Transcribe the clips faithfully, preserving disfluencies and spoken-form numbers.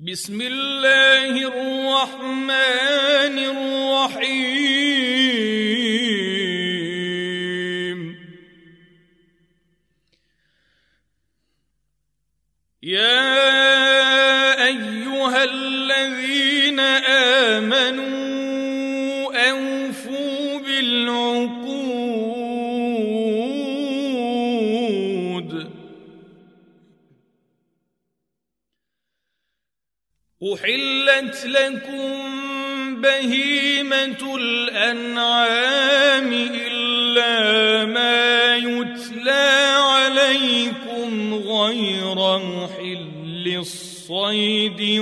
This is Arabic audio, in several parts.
بسم الله الرحمن الرحيم. يا أيها الذين آمنوا أوفوا بالعقود. أحلت لكم بهيمة الأنعام إلا ما يتلى عليكم غير محل الصيد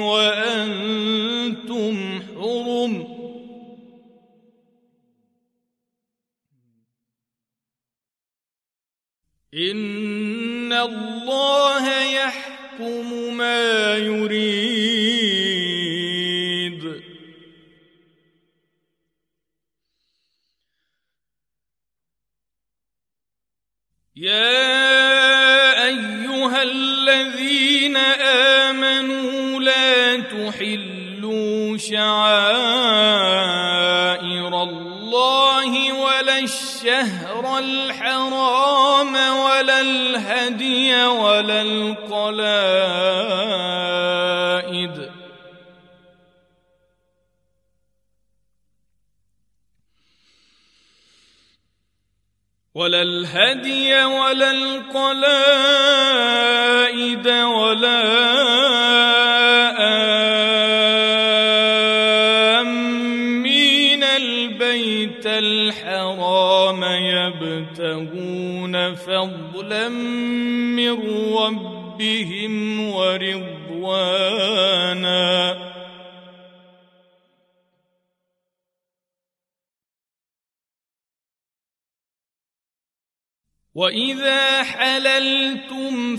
وأنتم حرم. إن الله يحكم ما يريد. يا أيها الذين آمنوا لا تحلوا شعائر الله ولا الشهر الحرام ولا الهدي ولا القلائد ولا الهدي ولا القلائد ولا آمين البيت الحرام يبتغون فضلا من ربهم ورضوانا. وإذا حللتم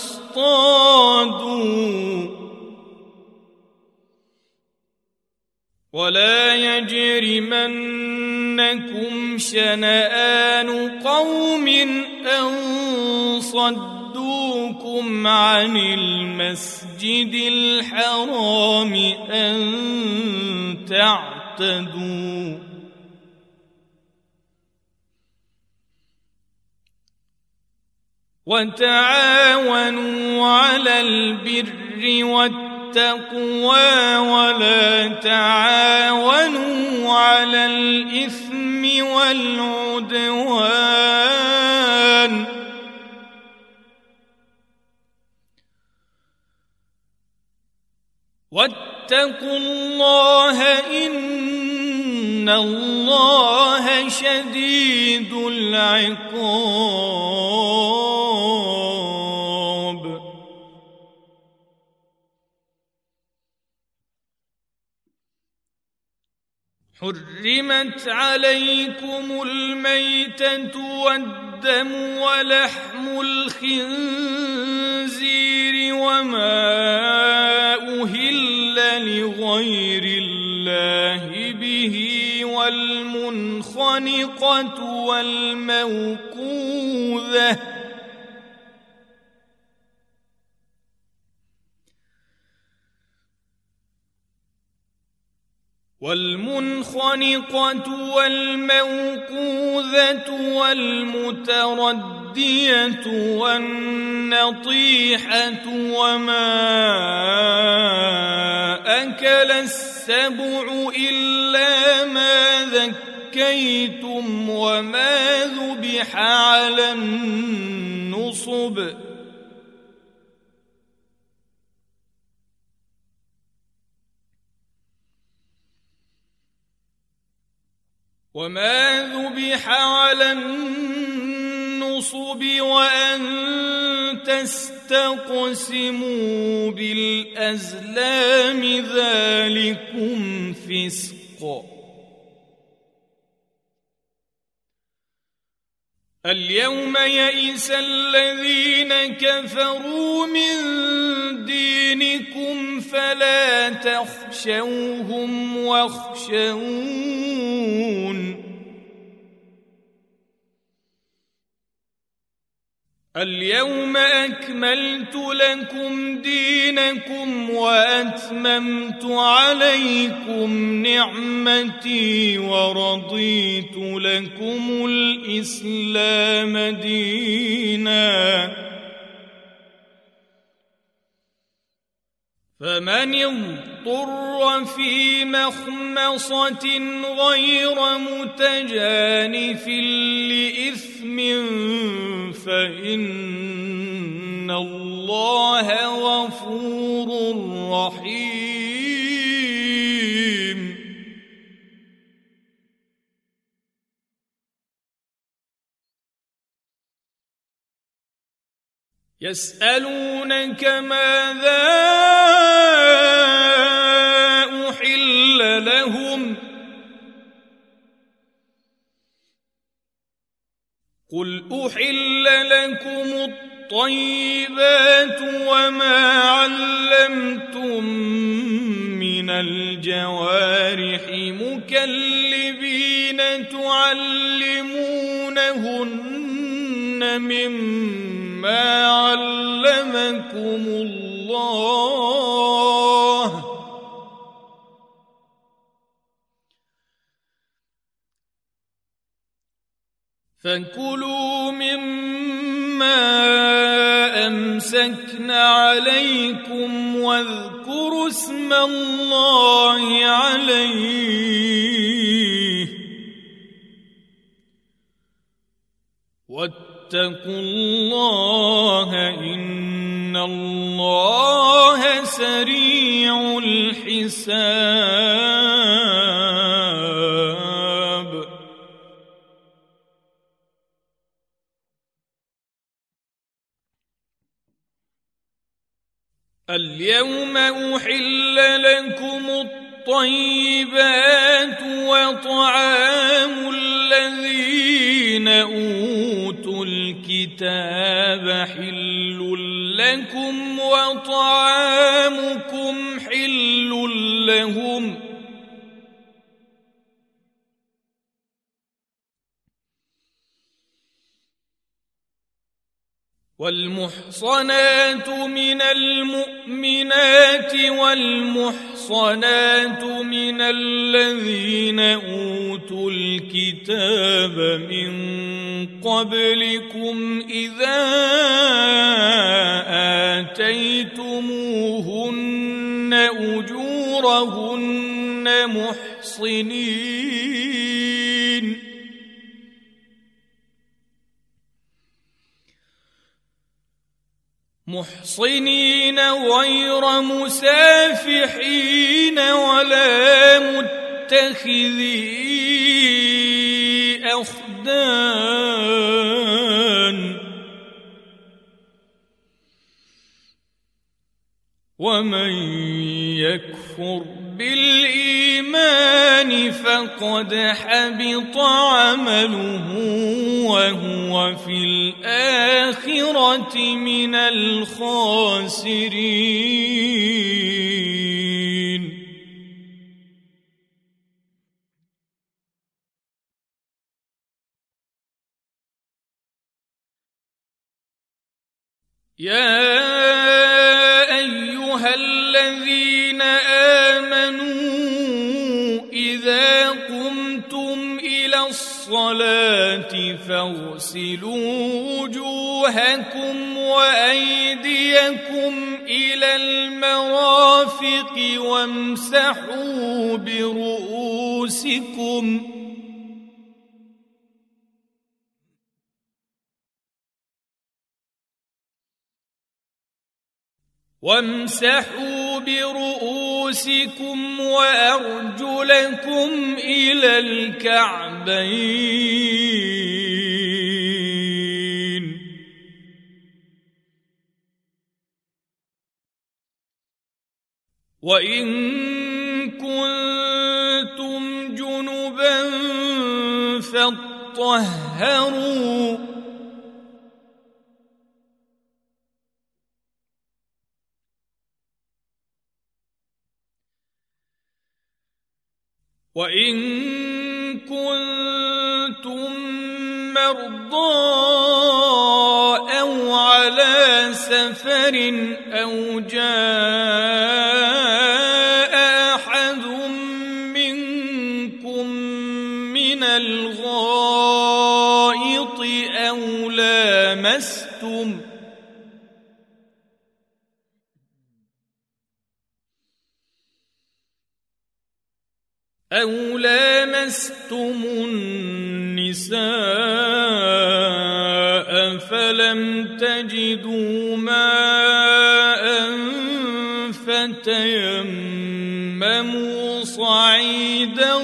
فاصطادوا ولا يجرمنكم شنآن قوم أن صدوكم عن المسجد الحرام أن تعتدوا. وتعاونوا على البر والتقوى ولا تعاونوا على الإثم والعدوان. واتقوا الله إن الله شديد العقاب. حرمت عليكم الميتة والدم ولحم الخنزير وما أهل لغير الله به والمنخنقة والموقوذة والمنخنقة والموقوذة والمتردية والنطيحة وما أكل السبع إلا ما ذكيتم وما ذبح على النصب وما ذبح على النصب وأن تستقسموا بالأزلام ذلكم فسق. اليوم يئس الذين كفروا من دينكم فلا تخشوهم واخشون اليوم أكملت لكم دينكم وأتممت عليكم نعمتي ورضيت لكم الإسلام دينا فمن اضطر في مخمصة غير متجانف لإثم فإن الله غفور رحيم. يسألونك ماذا أحل لهم قل أحل لكم الطيبات وما علمتم من الجوارح مكلبين تعلمونهن مما علمكم الله فكلوا مما أمسكن عليكم واذكروا اسم الله عليه واتقوا الله إن الله سريع الحساب. اليوم أحل لكم الطيبات وطعام الذين أوتوا الكتاب حل لكم وطعامكم حل لهم والمحصنات من المؤمنات والمحصنات من الذين أوتوا الكتاب من قبلكم إذا آتيتموهن أجورهن محصنين محصنين غير مسافحين ولا متخذي أخدان ومن يكفر بالإيمان فقد حبط عمله وهو في الآخرة من الخاسرين. يا أيها الذين آمنوا إذا قمتم إلى الصلاة فاغسلوا وجوهكم وأيديكم إلى المرافق وامسحوا برؤوسكم وامسحوا برؤوسكم وأرجلكم إلى الكعبين وإن كنتم جنبا فاطهروا وإن كنتم مرضى أو سفر أو جاء أحد منكم من الغائط أو لامستم أو لامستم النساء فلم تجدوا ماء فتيمموا صعيدا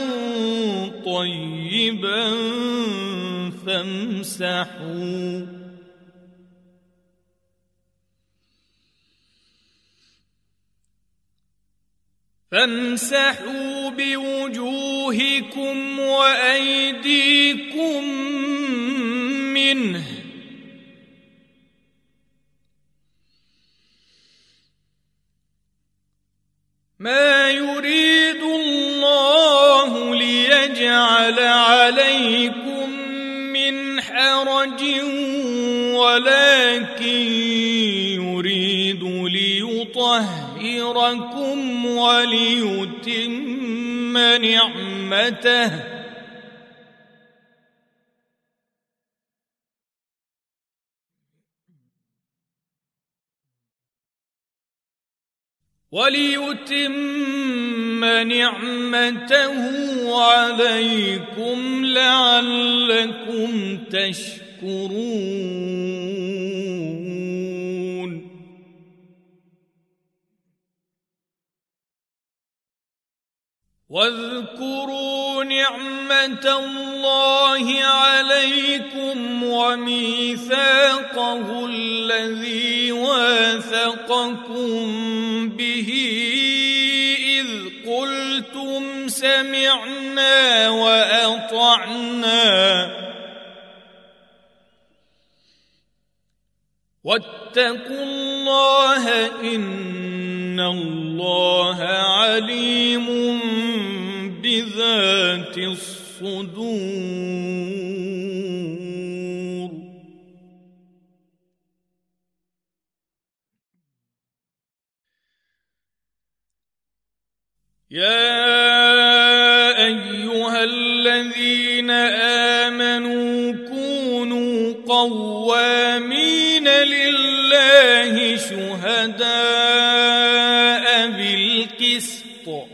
طيبا فامسحوا فامسحوا بوجوهكم وأيديكم منه ما يريد الله ليجعل عليكم من حرج ولكن يريد ليطهركم وليتم نعمته وليتم نعمته عليكم لعلكم تشكرون واذكروا نعمة الله عليكم وميثاقه الذي واثقكم به إذ قلتم سمعنا وأطعنا واتقوا الله إن الله عليم بذات الصدور يا أيها الذين آمنوا كونوا قوامين لله شهداء بالقسط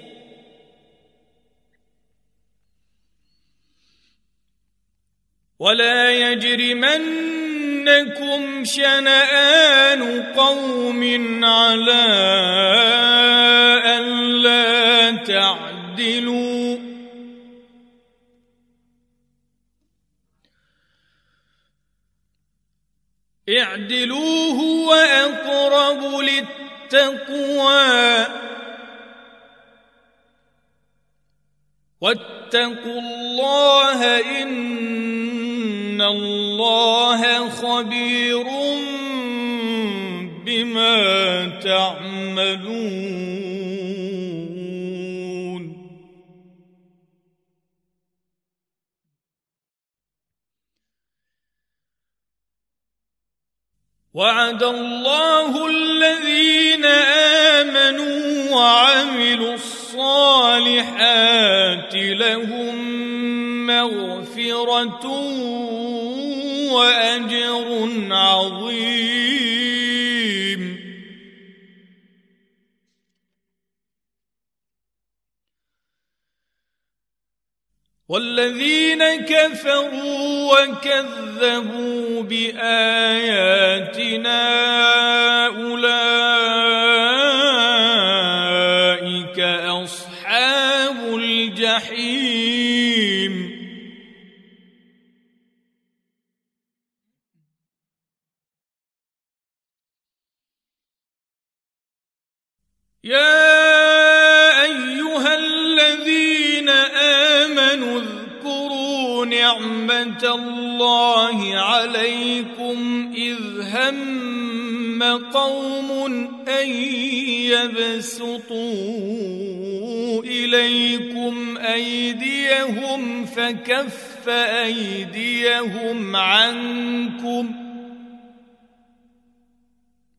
ولا يجرمنكم شنآن قوم على ألا تعدلوا اعدلوا هو أقرب للتقوى واتقوا الله إن الله خبير بما تعملون وعد الله الذين آمنوا وعملوا الصالحات لهم مغفرة وأجر عظيم والذين كفروا وكذبوا بآياتنا أولئك أصحاب الجحيم يا أيها الذين آمنوا اذكروا نعمة الله عليكم إذ هم قوم أن يبسطوا إليكم أيديهم فكف أيديهم عنكم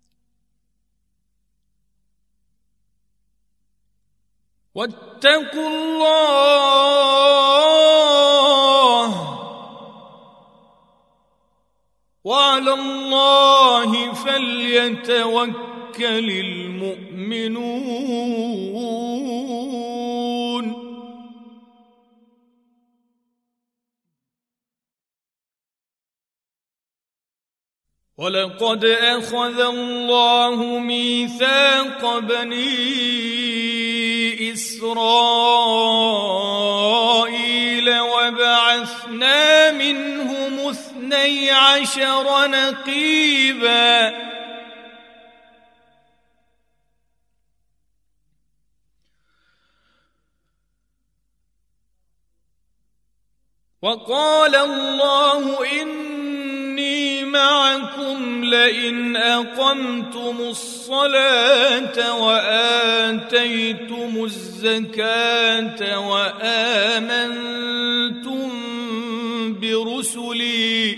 واتقوا الله وعلى الله فليتوكل المؤمنون. ولقد أخذ الله ميثاق بني إسرائيل وبعثنا منهم اثني عشر نقيبا وقال الله إني معكم لئن أقمتم الصلاة وآتيتم الزكاة وآمنتم برسلي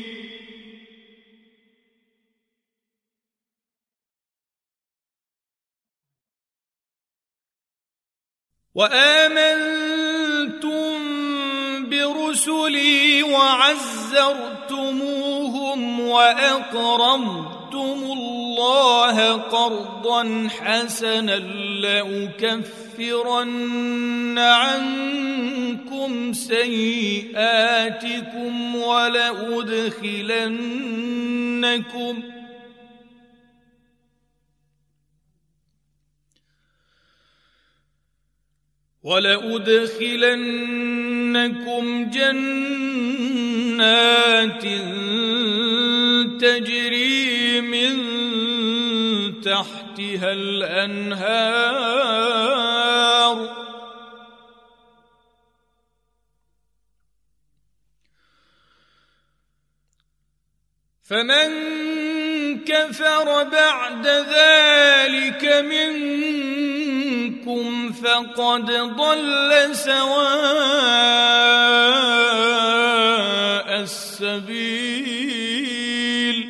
وآمنتم برسلي وعزرتموهم وأقرضتم الله قرضا حسنا لأكفرن عنكم سيئاتكم ولأدخلنكم ولأدخلنكم جنات تجري من تحتها الأنهار فمن كفر بعد ذلك منكم فقد ضل سواء السبيل.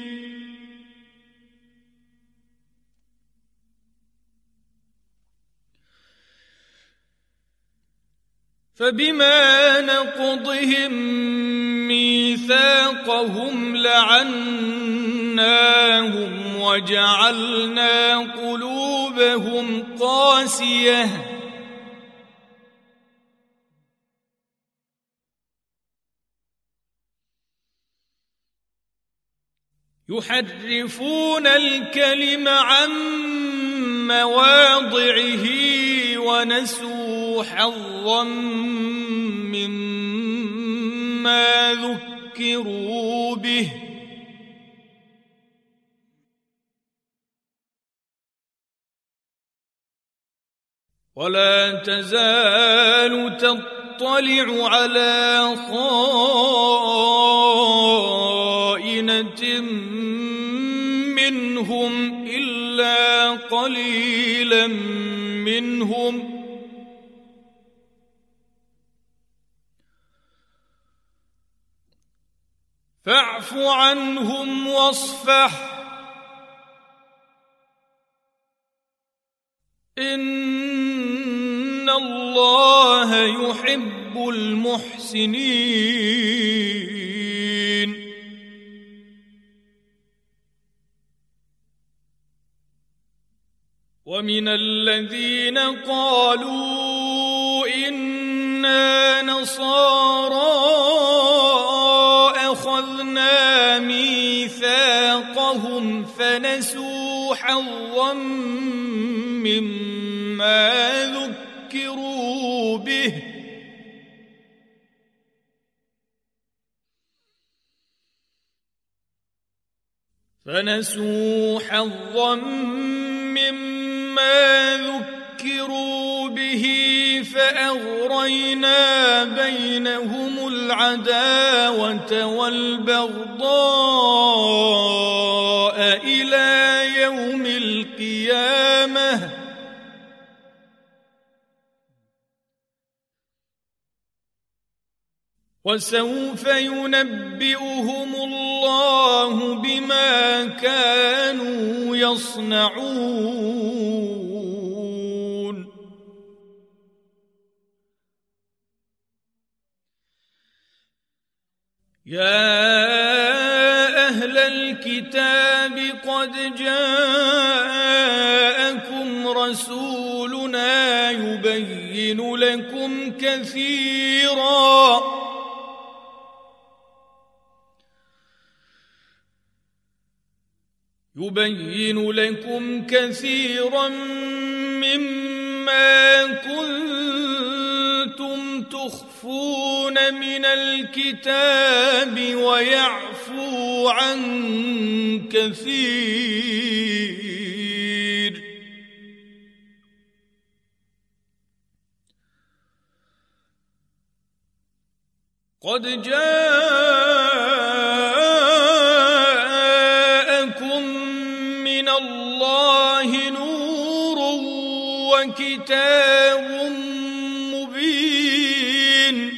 فبما نقضهم ميثاقهم لعناهم وجعلنا قلوبهم قاسية يحرفون الكلم عن مواضعه ونسوا حظا مما ذكروا به ولا تزال تطلع على خائنة منهم إلا قليلا منهم فاعف عنهم واصفح إن الله يحب المحسنين. ومن الذين قالوا إنا نصارى أخذنا ميثاقهم فنسوا حظا مما ذكروا به فنسوا حظا مما ذكروا به فأغرينا بينهم العداوة والبغضاء إلى يوم القيامة وسوف ينبئهم الله بما كانوا يصنعون. يا أهل الكتاب قد جاءكم رسولنا يبين لكم كثيرا يبين لكم كثيرا مما كنتم تخفون من الكتاب ويعفو عن كثير قد جاءكم من الله نور وكتاب مبين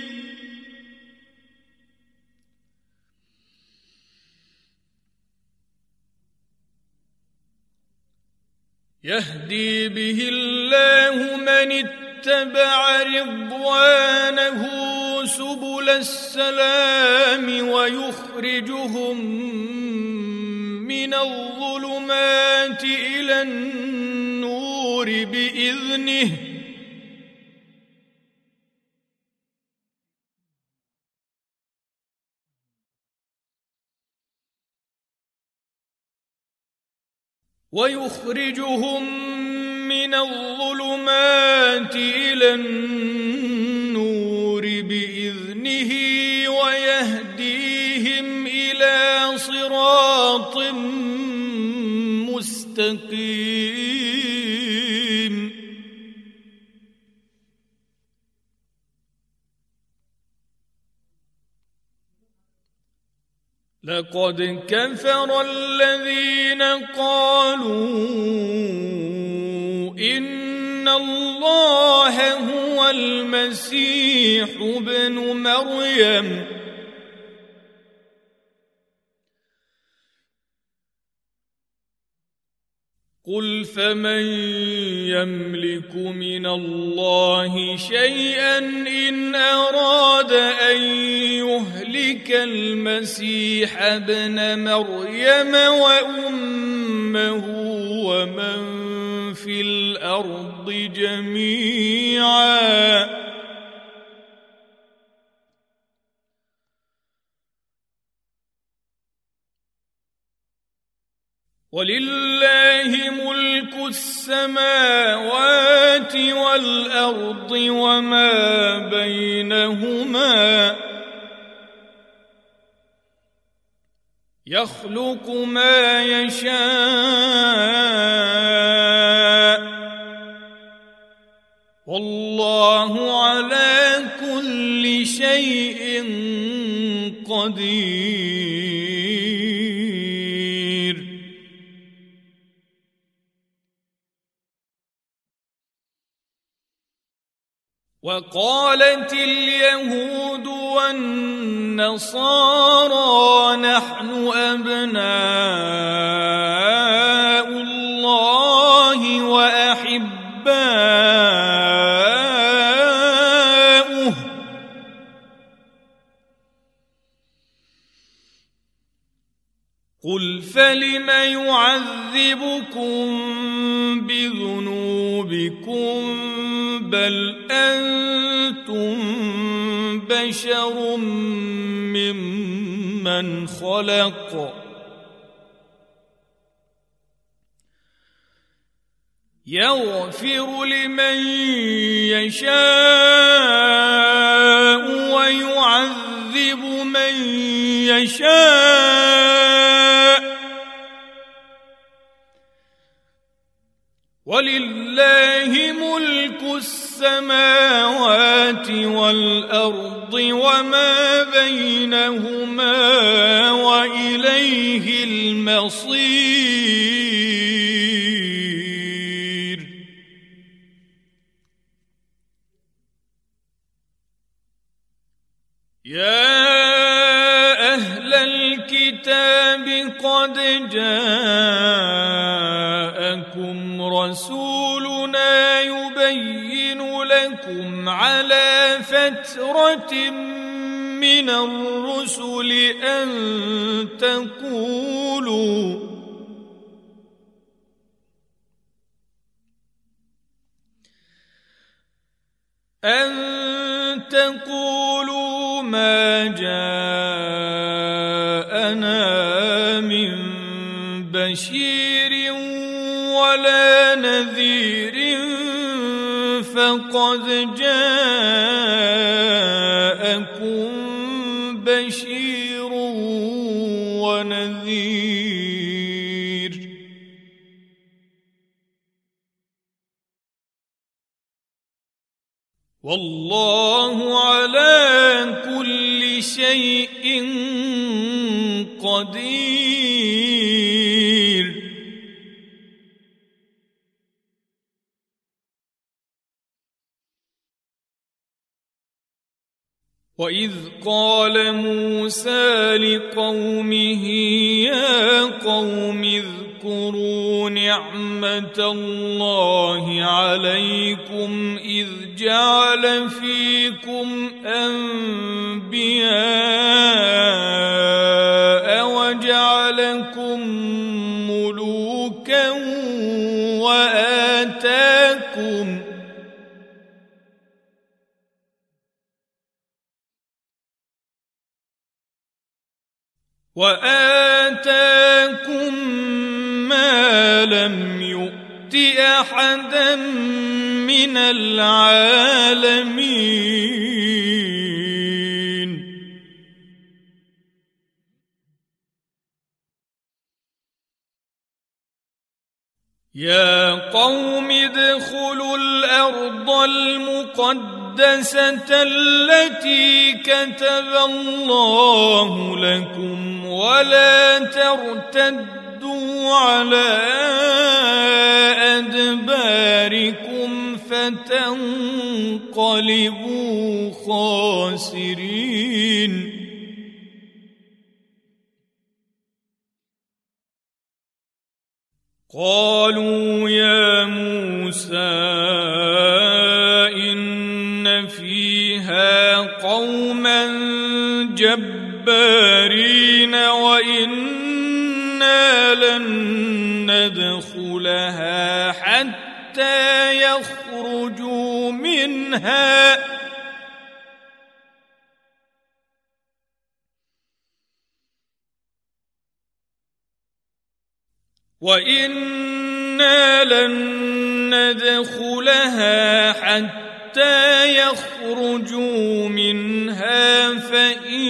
يهدي به الله من اتبع رضوانه سبل السلام ويخرجهم من الظلمات إلى النور بإذنه ويخرجهم من الظلمات إلى النور بإذنه ويهديهم إلى صراط مستقيم لقد كفر الذين قالوا إن الله هو المسيح ابن مريم قل فمن يملك من الله شيئا إن أراد أن يهلك المسيح ابن مريم وأمه ومن في الأرض جميعا ولله ملك السماوات والأرض وما بينهما يخلق ما يشاء والله على كل شيء قدير وقالت اليهود والنصارى نحن أبناء الله وأحباؤه قل فلم يعذبكم بذنوبكم بل أنتم بشر ممن خلق يغفر لمن يشاء ويعذب من يشاء ولله ملك السماوات والأرض وما بينهما وإليه المصير يا أهل الكتاب قد جاءكم رسولنا يبين لكم على فترة من الرسل أن تقولوا أن تقولوا ما جاءنا من بشير ولا نذير فقد جاءكم بشير ونذير والله على كل شيء قدير. وإذ قال موسى لقومه يا قوم اذكروا نعمة الله عليكم إذ جعل فيكم أنبياء وجعلكم ملوكا وآتاكم وآتاكم ما لم يؤت أحدا من العالمين. يا قوم ادخلوا الأرض المقدسة التي كتب الله لكم ولا ترتدوا على أدباركم فتنقلبوا خاسرين. قالوا يا موسى إن فيها قوما جبارين وإنا لن ندخلها حتى يخرجوا منها وإنا لن ندخلها حتى يخرجوا منها فإن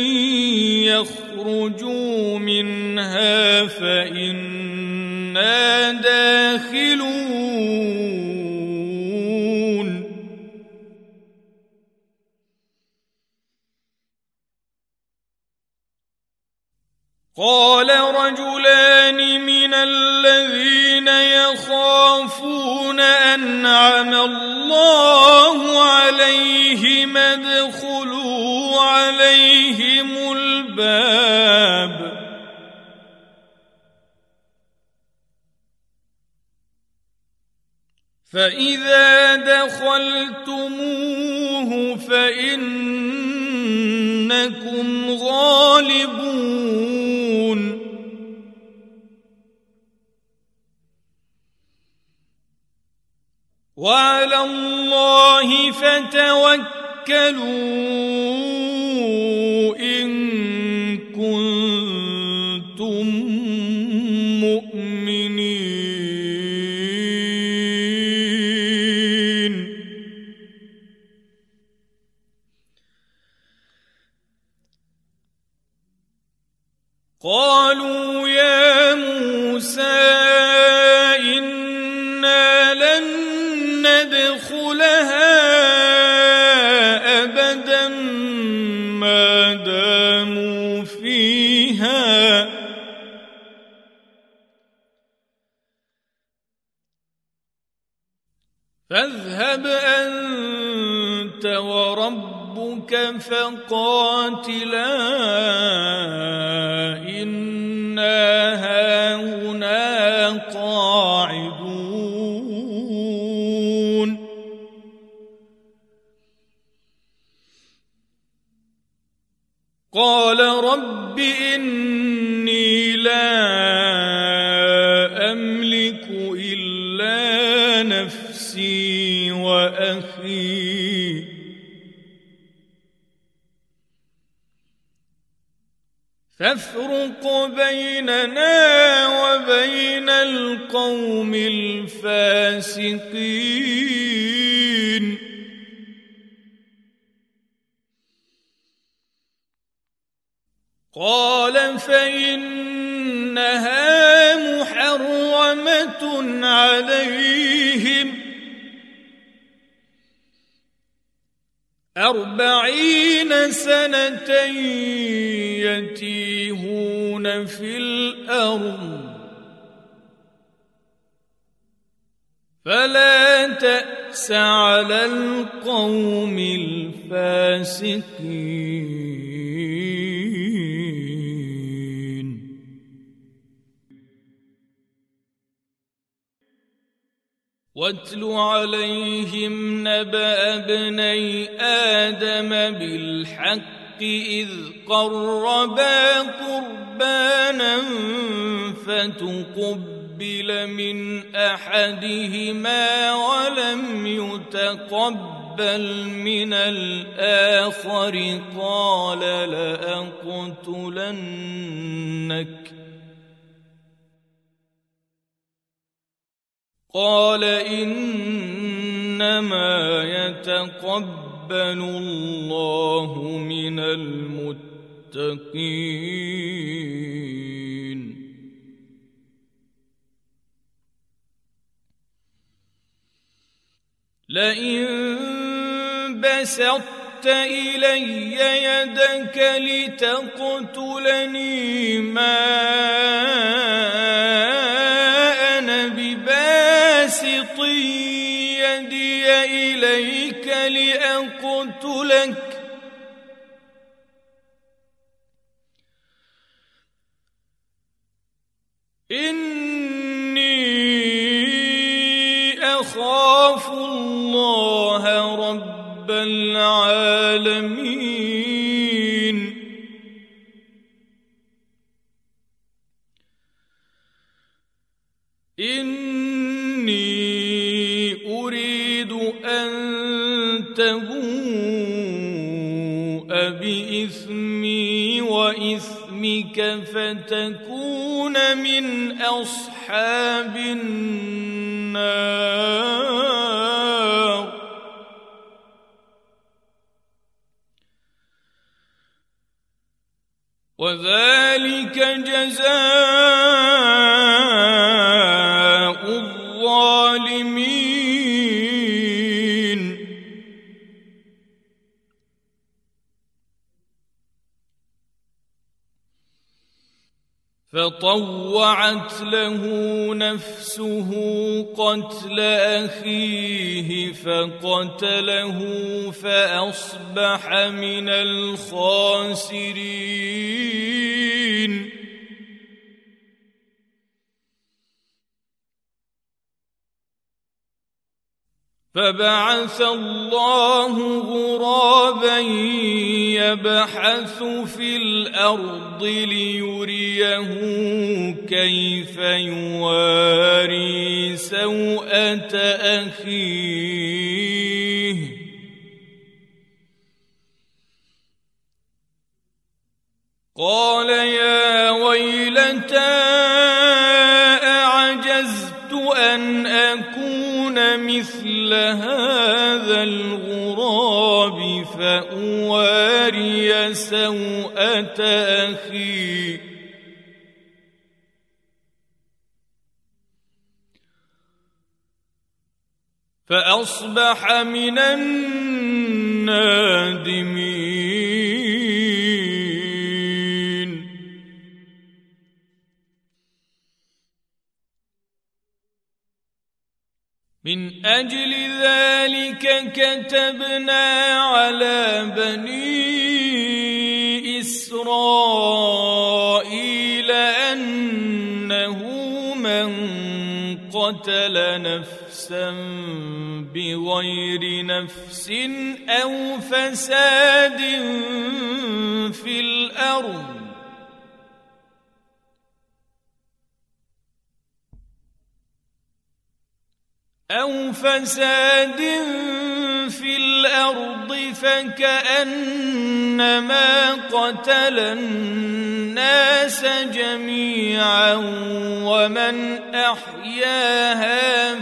يخرجوا منها فإنا داخلون. قال رجلان من الذين يخافون أنعم الله عليهم ادخلوا عليهم الباب فإذا دخلتموه فإنكم غالبون. وعلى الله فتوكلوا إن كنتم مؤمنين. قالوا يا موسى إنا لن ندخلها أبدا ما داموا فيها فاذهب أنت وربك فقاتلا إنا هاهنا قاعدون. قال رب إني لا أملك إلا نفسي وأخي فافرق بيننا وبين القوم الفاسقين قال فإنها محرمة عليهم أربعين سنة يتيهون في الأرض فلا تأس على القوم الفاسقين واتل عليهم نبأ ابني آدم بالحق إذ قربا قربانا فتقبل من أحدهما ولم يتقبل من الآخر قال لأقتلنك قال إنما يتقبل الله من المتقين لئن بسطت إلي يدك لتقتلني ما أنا بباسط يدي إليك لأقتلك إني أخاف الله رب العالمين إني أريد أن تبوء بإثمي وإثمك فتكون من أصحاب النار وذلك جزاء الظالمين فطوعت له نفسه قتل أخيه فقتله فأصبح من الخاسرين فبعث الله غرابا يبحث في الأرض ليريه كيف يواري سوءة أخيه قال يا ويلتى أعجزت أن أكون مثل هذا الغراب فأواري سوءة أخي فأصبح من النادمين من أجل ذلك كتبنا على بني إسرائيل أنه من قتل نفسا بغير نفس أو فساد في الأرض أو فساد في الأرض فكأنما قتل الناس جميعا ومن أحياها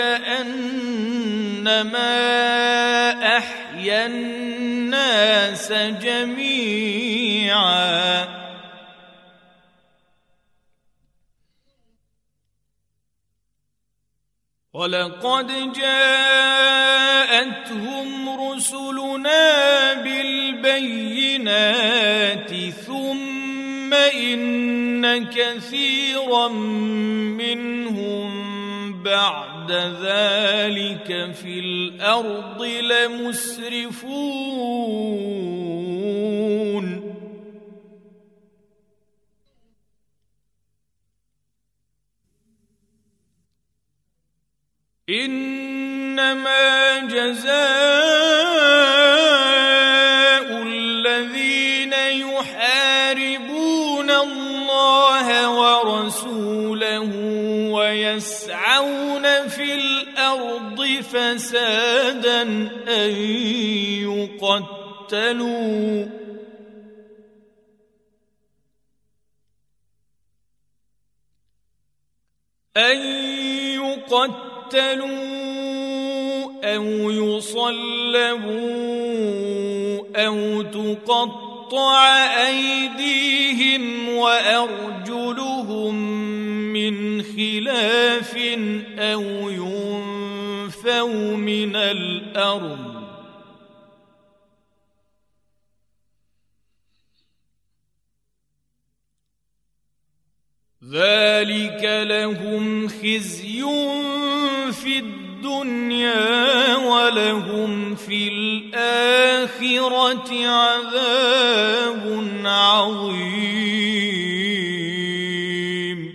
فكأنما أحيا الناس جميعا ولقد جاءتهم رسلنا بالبينات ثم إن كثيرا منهم بعد ذلك في الأرض لمسرفون إنما جزاء الذين يحاربون الله ورسوله ويسعون في الأرض فسادا أن يقتلوا أن يقتلوا أو يصلبوا أو تقطع أيديهم وأرجلهم من خلاف أو ينفوا من الأرض ذلك لهم خزي في الدنيا ولهم في الآخرة عذاب عظيم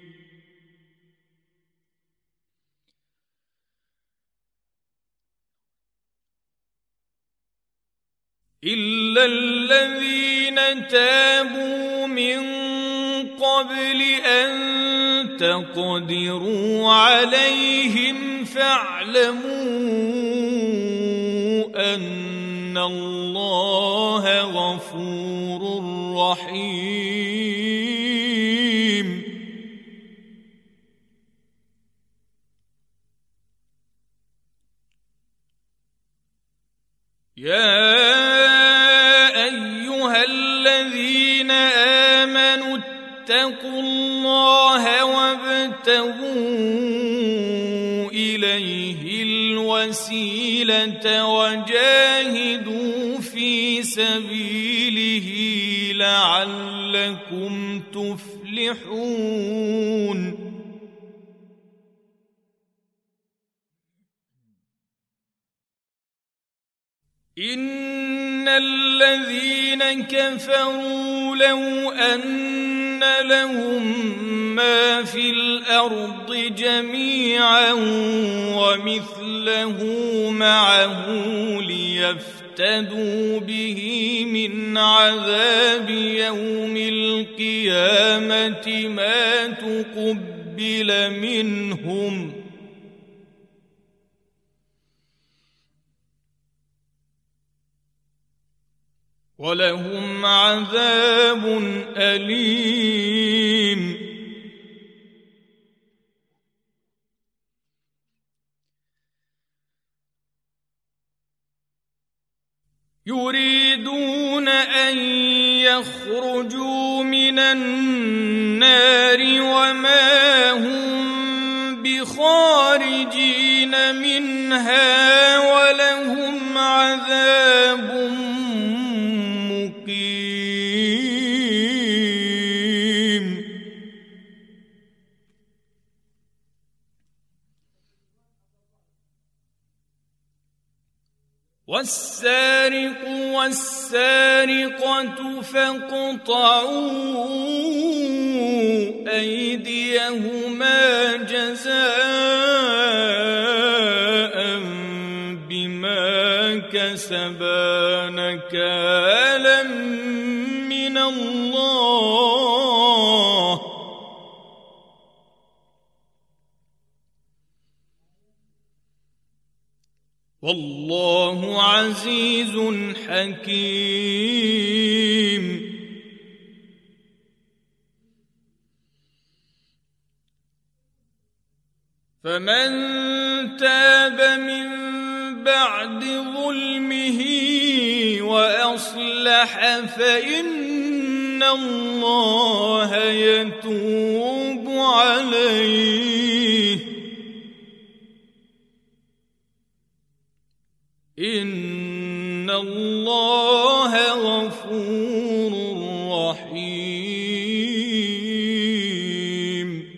إلا الذين تابوا من قبل أن تقدروا عليهم فاعلموا أن الله غفور رحيم يا أيها الذين آمنوا اتقوا الله وابتغوا إليه الوسيلة وجاهدوا في سبيله لعلكم تفلحون إن الذين كفروا لو أن لهم ما في الأرض جميعا ومثله معه ليفتدوا به من عذاب يوم القيامة ما تقبل منهم ولهم عذاب أليم يريدون أن يخرجوا من النار وما هم بخارجين منها ولهم عذاب مقيم والسارق والسارقة فاقطعوا أيديهما جزاء بما كسبا نكالا من الله والله عزيز حكيم. فمن تاب من بعد ظلمه وأصلح فإن الله يتوب عليه إن الله غفور رحيم.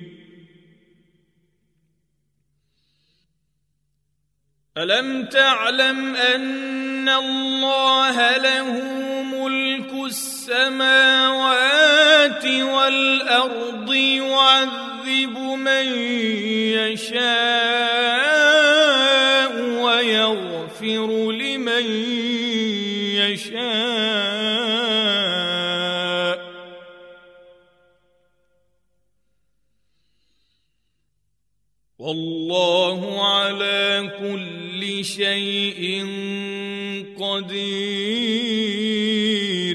ألم تعلم أن الله له ملك السماوات والأرض يعذب من يشاء ويغفر لمن يشاء والله على كل شيء قدير.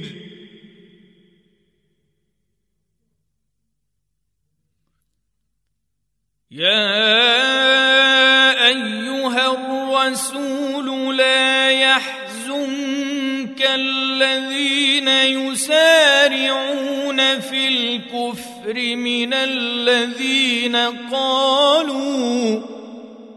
يا أيها الرسول لا يحزنك الذين يسارعون في الكفر من الذين قالوا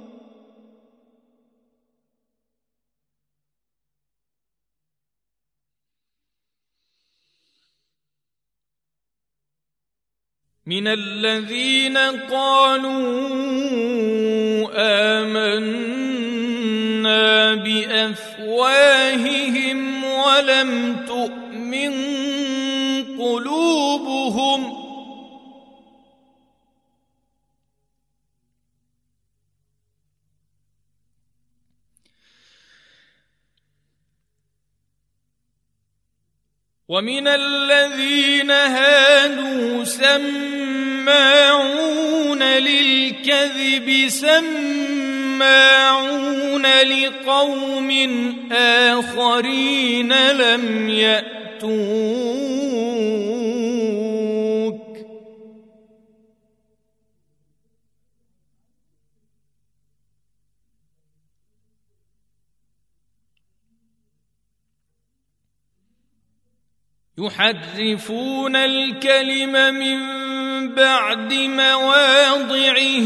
من الذين قالوا آمنا بأفواههم ولم تؤمن قلوبهم ومن الذين هادوا سماعون للكذب سماعون لقوم آخرين لم يأتوك يحرفون الكلم من بعد مواضعه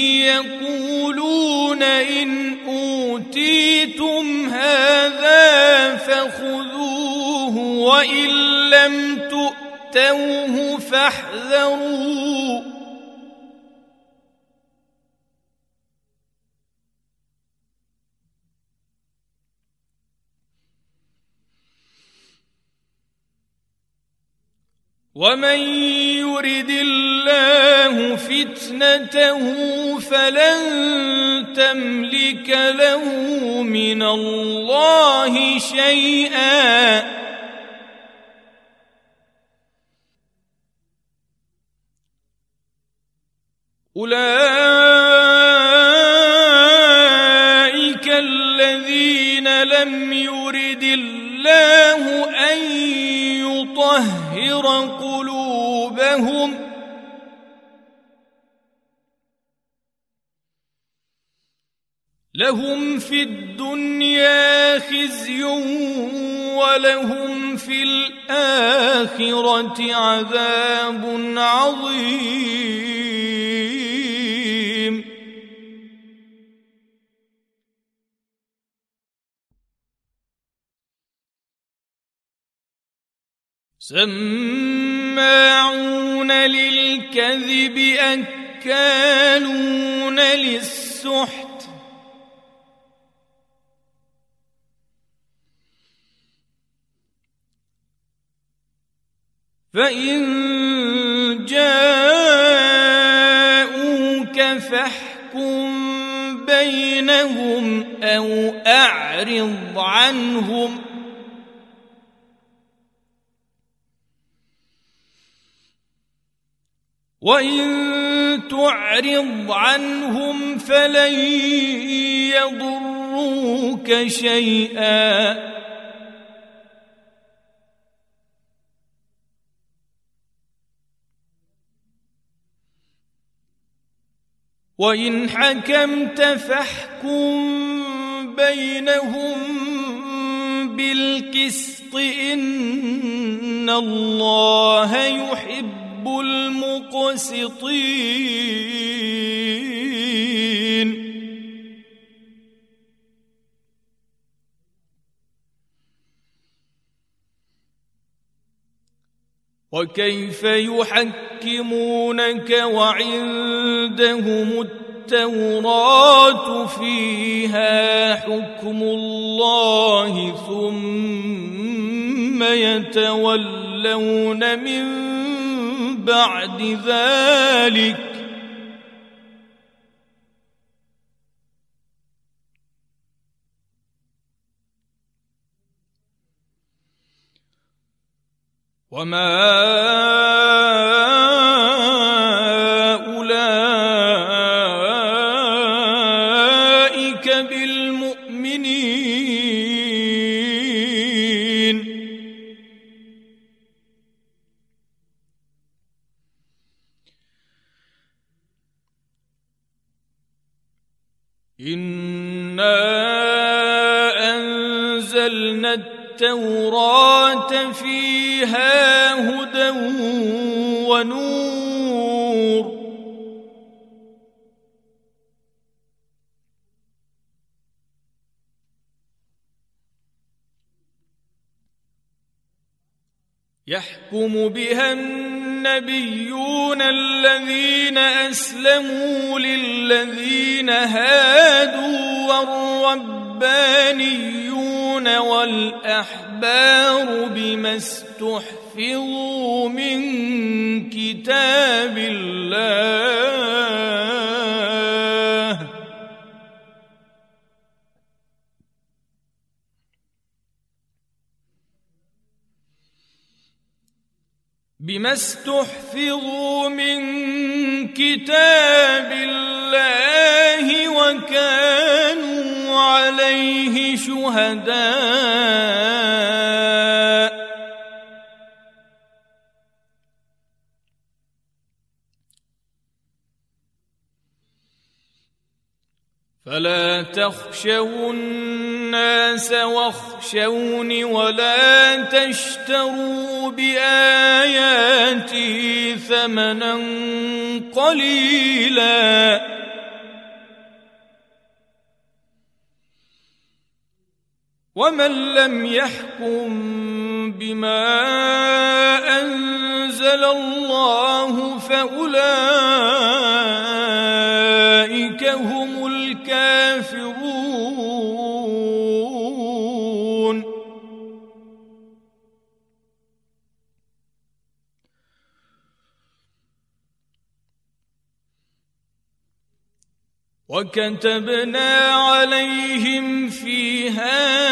يقولون إن أوتيتم هذا فخذوه وإن لم تؤتوه فاحذروا ومن يرد الله فتنته فلن تملك له من الله شيئا أولئك الذين لم يرد الله أن يطهر قلوبهم لهم في الدنيا خزي ولهم في الآخرة عذاب عظيم. سماعون للكذب أكالون للسحت فإن جاءوك فاحكم بينهم بينهم أو أعرض عنهم وإن تعرض عنهم فلن يضروك شيئا وإن حكمت فاحكم بينهم بالقسط إن الله يحب المقسطين وكيف يحكمونك وعندهم التوراة فيها حكم الله ثم يتولون من بعد ذلك وما أولئك بالمؤمنين إنا أنزلنا التوراة فيها هدى ونور يحكم بها النبيون الذين أسلموا للذين هادوا والربانيون والأحبار بما استحفظوا من كتاب الله بما استحفظوا من كتاب الله وكانوا عليه شهداء فلا تخشوا الناس واخشوني ولا تشتروا بآياتي ثمنا قليلا ومن لم يحكم بما أنزل الله فأولئك هم الكافرون وكتبنا عليهم فيها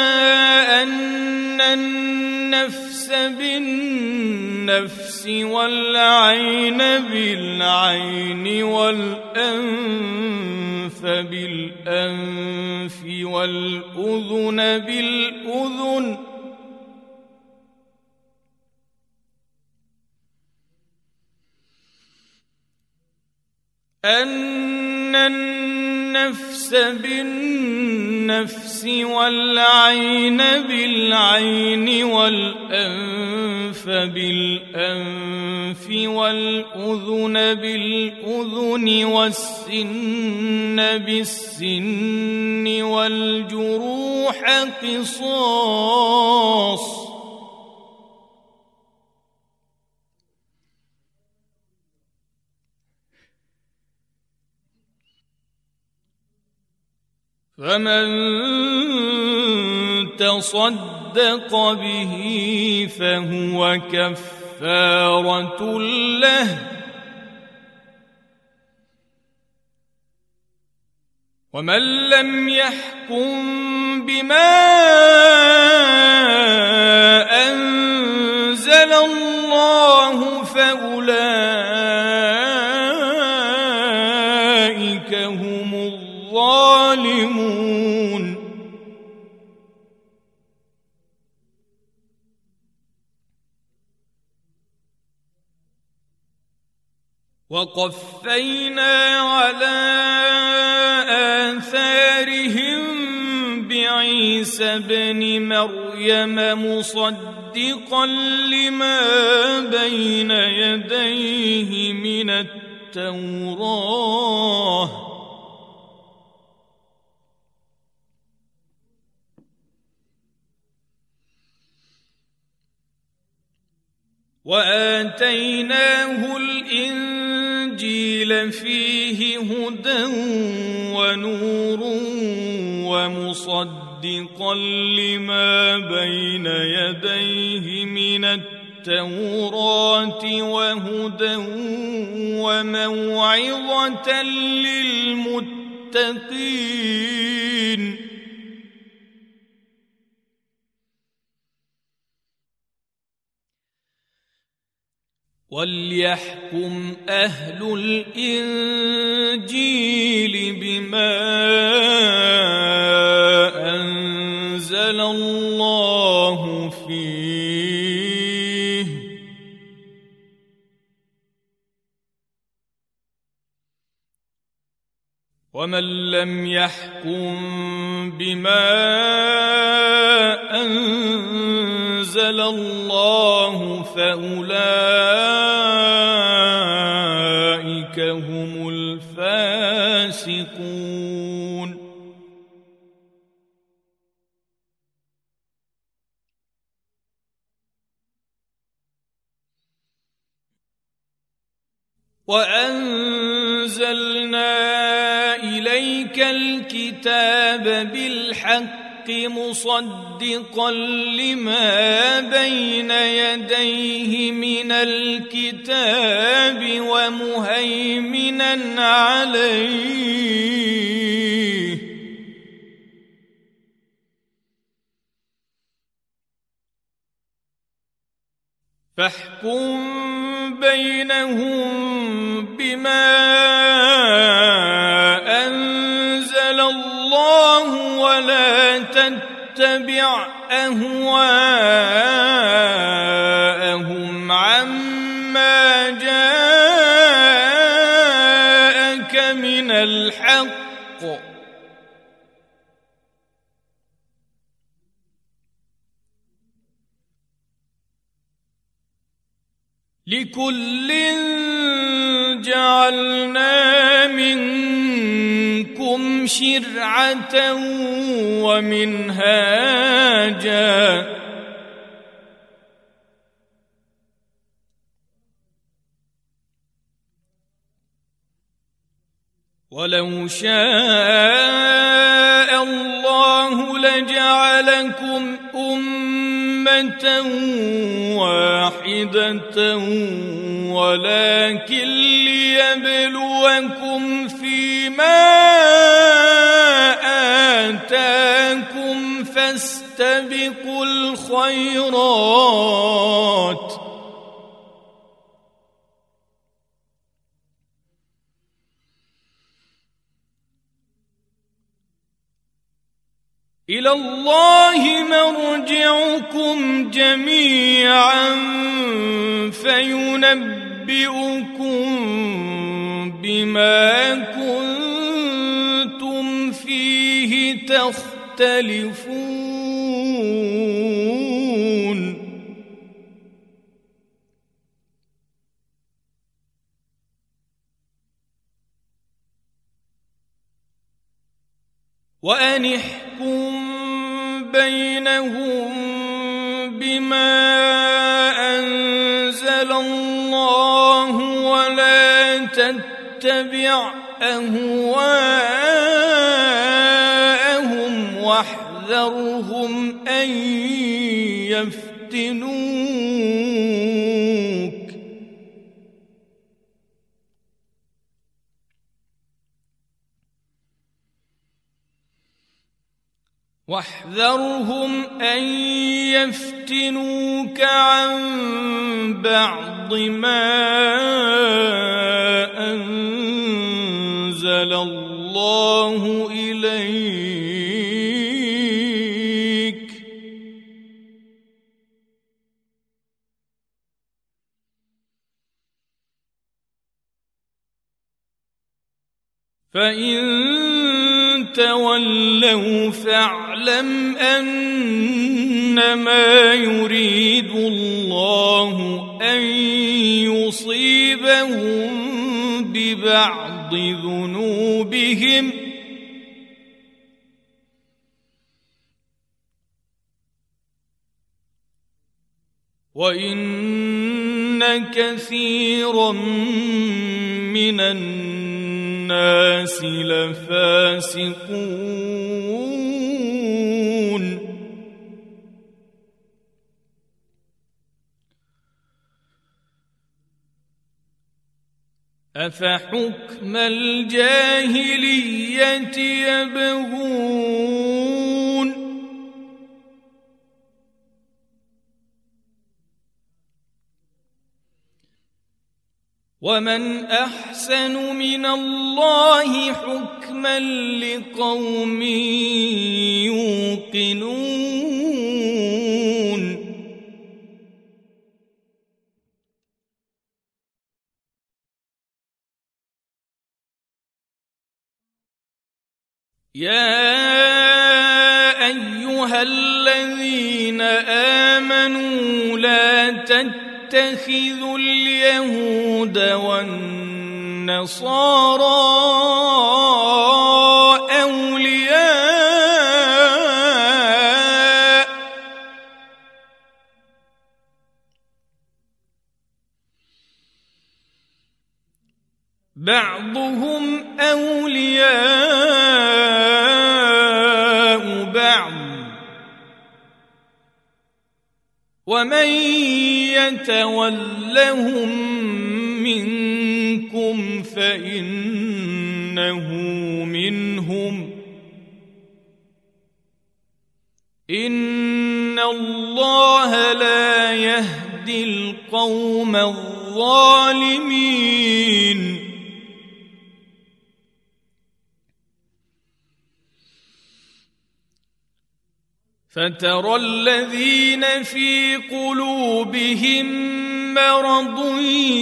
أن النفس بالنفس والعين بالعين والأنف بالأنف والأذن بالأذن أن النفس بالنفس والعين بالعين والأنف بالأنف والأذن بالأذن والسن بالسن والجروح قصاص فمن تصدق به فهو كفارة له ومن لم يحكم بما أنزل الله فأولئك هم الظالمون. وقفينا على آثارهم بعيسى ابن مريم مصدقا لما بين يديه من التوراة وآتيناه الإنجيل فيه هدى ونور ومصدقا لما بين يديه من التوراة وهدى وموعظة للمتقين. وليحكم أهل الإنجيل بما أنزل الله فيه ومن لم يحكم بما أنزل الله فأولئك هم الفاسقون. وأنزلنا إليك الكتاب بالحق مصدقا لما بين يديه من الكتاب ومهيمنا عليه فاحكم بينهم بما أنزل الله ولا تتبع أهواءهم عما جاءك من الحق لكل جعلنا منكم شرعة ومنهاجا ولو شاء الله لجعلكم أمة واحدة ولكن ليبلوكم فيما آتاكم فاستبقوا الخيرات إلى الله مرجعكم جميعا فينبئكم بما كنتم فيه تختلفون وأن احكم بينهم بما أنزل الله ولا تتبع أهواءهم واحذرهم أن يفتنوك واحذرهم أن يفتنوك عن بعض ما أنزل الله إليك فإن تولوا فاعلم أنما يريد الله أن يصيبهم ببعض ذنوبهم وإن كثيرا من الناس لفاسقون أفحكم الجاهلية يبغون ومن أحسن من الله حكما لقوم يوقنون يا أيها الذين آمنوا لا تتخذوا اليهود والنصارى أولياء بعضهم أولياء بعض ومن يتولهم منكم فإنه منهم إن الله لا يهدي القوم الظالمين فترى الذين في قلوبهم مرض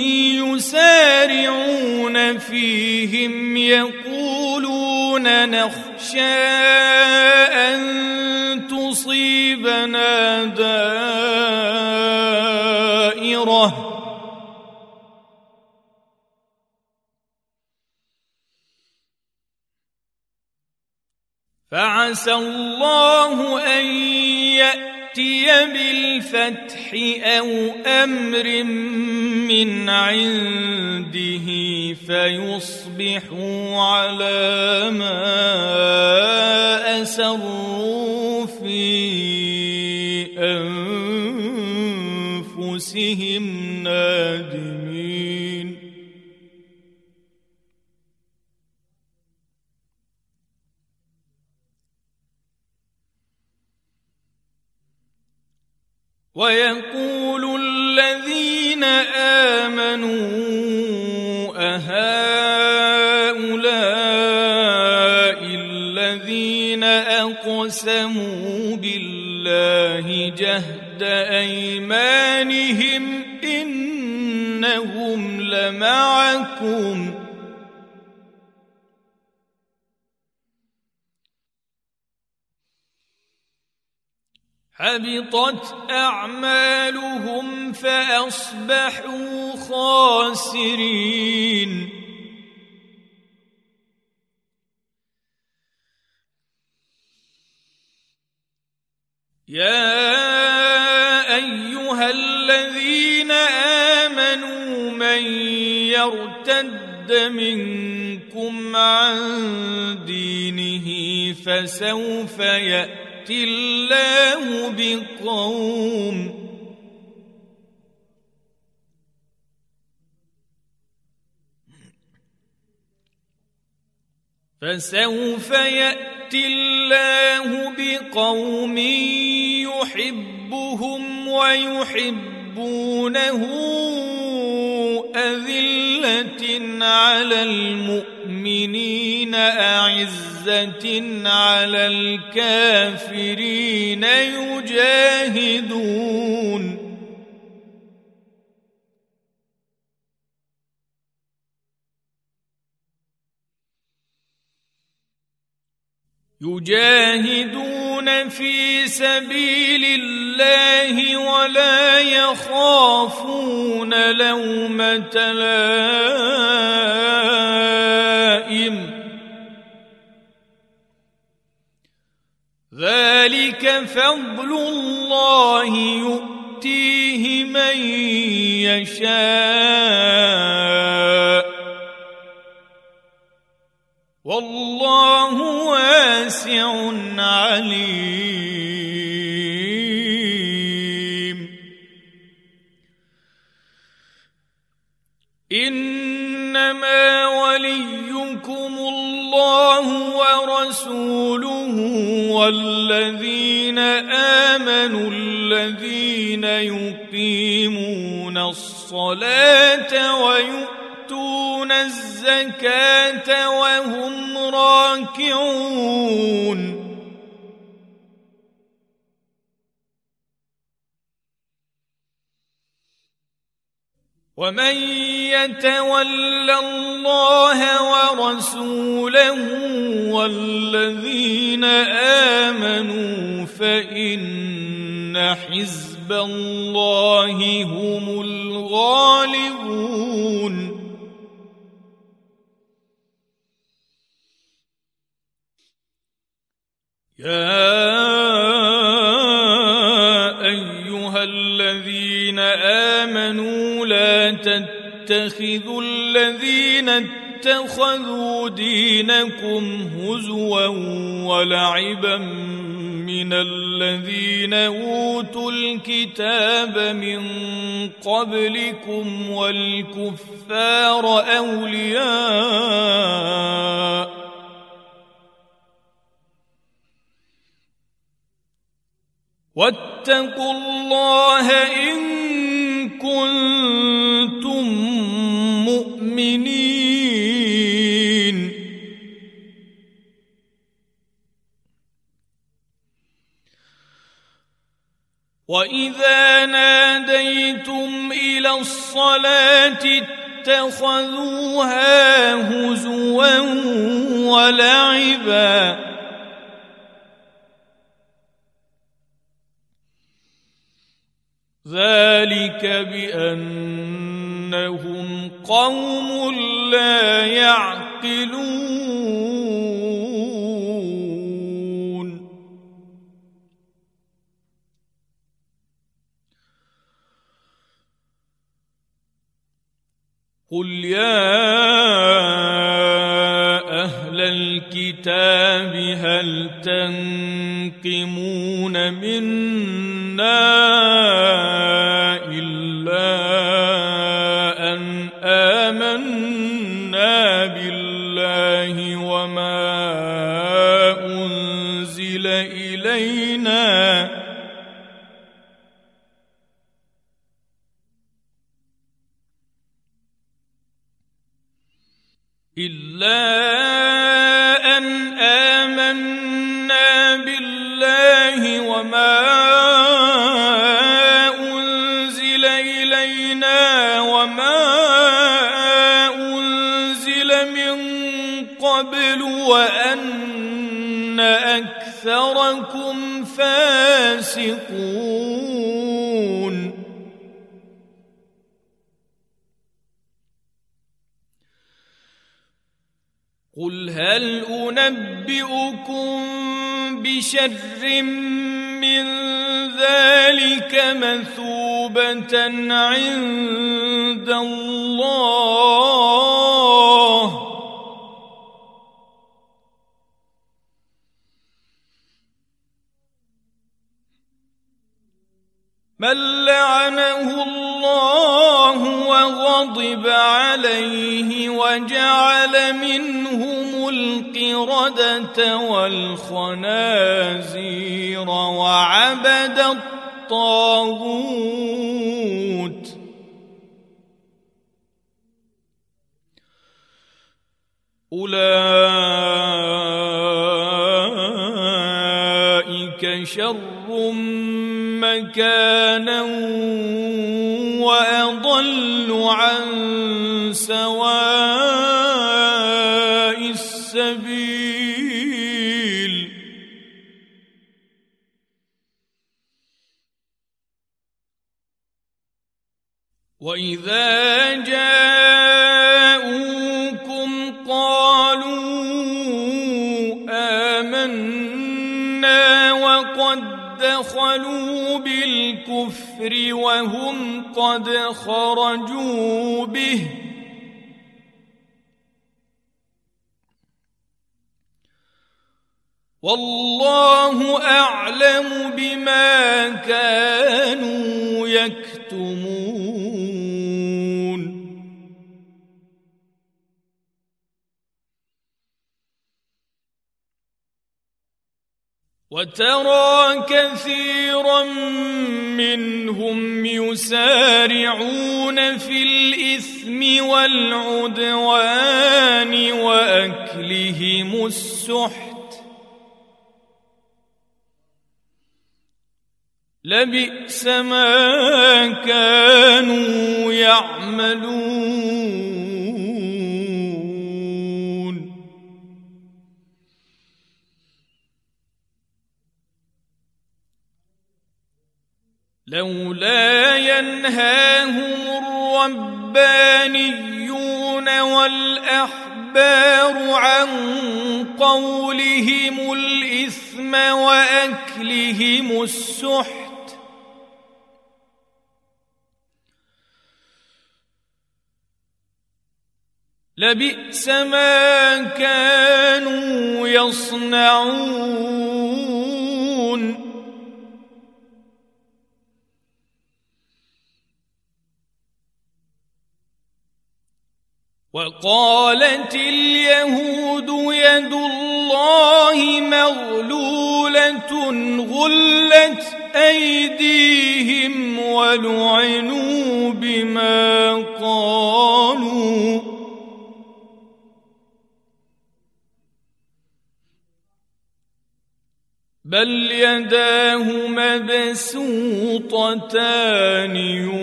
يسارعون فيهم يقولون نخشى أن تصيبنا دائرة فعسى الله أن يأتي بالفتح أو أمر من عنده فيصبحوا على ما أسروا في أنفسهم نادمين ويقول الذين آمنوا أهؤلاء الذين أقسموا بالله جهد أيمانهم إنهم لمعكم حبطت أعمالهم فأصبحوا خاسرين يا أيها الذين آمنوا من يرتد منكم عن دينه فسوف يأتي الله بقوم فسوف يأتي الله بقوم يحبهم ويحبونه أذلة على المؤمنين أعزة على الكافرين يجاهدون يجاهدون في سبيل الله ولا يخافون لومة لائم ذلك فضل الله يؤتيه من يشاء والله واسع عليم إنما وليكم الله ورسوله والذين آمنوا الذين يقيمون الصلاة ويؤتون الزكاة وهم راكعون ومن يتول الله ورسوله والذين آمنوا فإن حزب الله هم الغالبون يا أيها الذين آمنوا لا تتخذوا الذين اتخذوا دينكم هزوا ولعبا من الذين أوتوا الكتاب من قبلكم والكفار أولياء واتقوا الله إن كنتم مؤمنين وإذا ناديتم إلى الصلاة اتخذوها هزوا ولعبا ذلك بأنهم قوم لا يعقلون قل يا أهل الكتاب هل تنقمون منا إلا أن آمنا بالله وما أنزل إلينا إلا أن آمنا بالله وما أنزل إلينا وما أنزل من قبل وأن أكثركم فاسقون قل هل أنبئكم بشر من ذلك مثوبة عند الله من لعنه الله وغضب عليه وجعل منهم القردة والخنازير وعبد الطاغوت أولئك شر مكانا وأضل عن سواء السبيل وإذا جاءوكم قالوا آمنا وقد دخلوا بالكفر وهم قد خرجوا به والله أعلم بما كانوا يكتمون وترى كثيرا منهم يسارعون في الإثم والعدوان وأكلهم السحت لبئس ما كانوا يعملون لولا ينهاهم الربانيون والأحبار عن قولهم الإثم وأكلهم السحت لبئس ما كانوا يصنعون وقالت اليهود يد الله مغلولة غلت أيديهم ولعنوا بما قالوا بل يداه مبسوطتان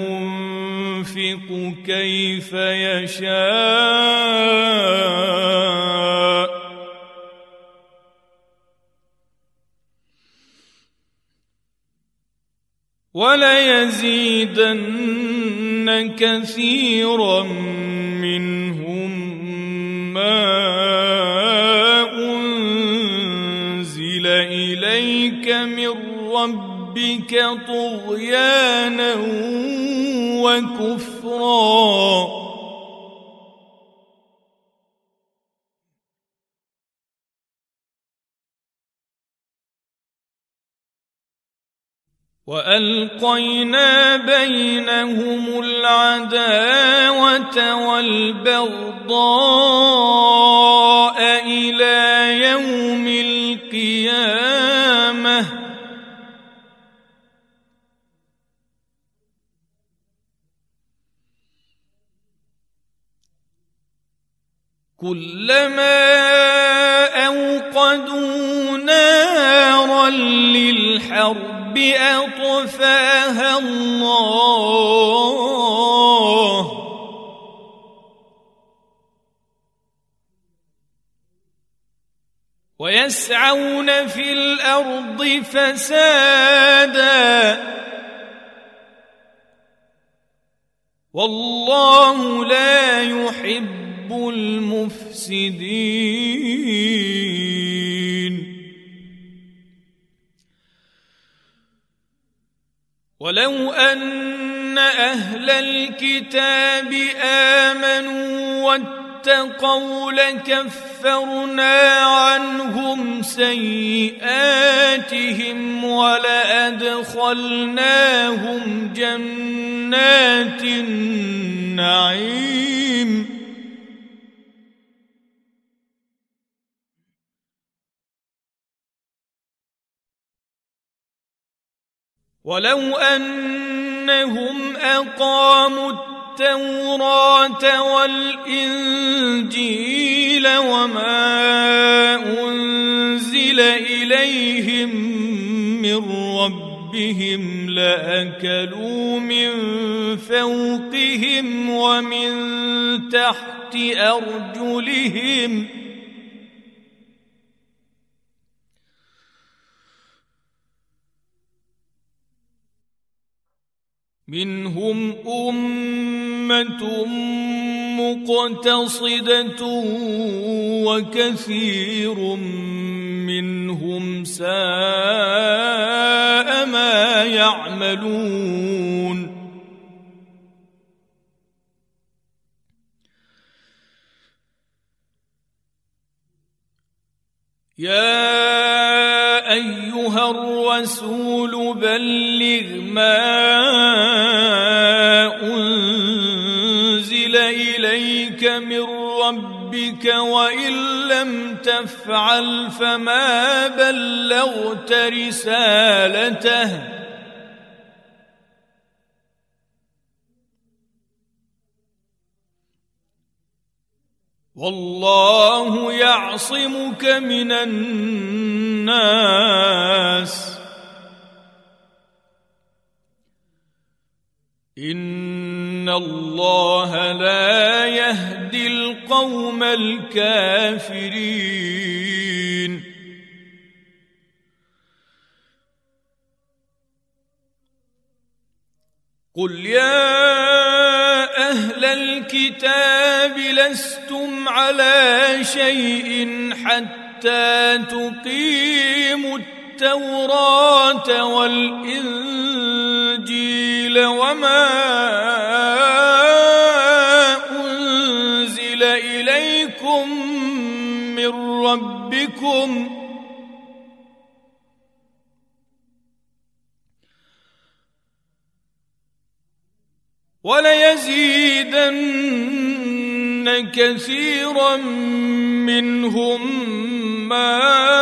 ينفق كيف يشاء وليزيدن كثيرا منهم ما أنزل إليك من ربك طغيانا وكفرا وألقينا بينهم العداوة والبغضاء إلى يوم القيامة كلما أوقدوا نارا للحرب أطفاها الله ويسعون في الأرض فسادا والله لا يحب المفسدين ولو أن أهل الكتاب آمنوا اتقوا لكفرنا عنهم سيئاتهم ولأدخلناهم جنات النعيم ولو أنهم أقاموا التوراة والإنجيل وما أنزل إليهم من ربهم لأكلوا من فوقهم ومن تحت أرجلهم منهم أمة مقتصدة وكثير منهم ساء ما يعملون يا أيها الرسول بلغ ما أنزل إليك من ربك وإن لم تفعل فما بلغت رسالته والله يعصمك من الناس إن الله لا يهدي القوم الكافرين قل يا أهل الكتاب لستم على شيء حتى تقيموا التوراة والإنجيل وما أنزل إليكم من ربكم وليزيدن كثيرا منهم ما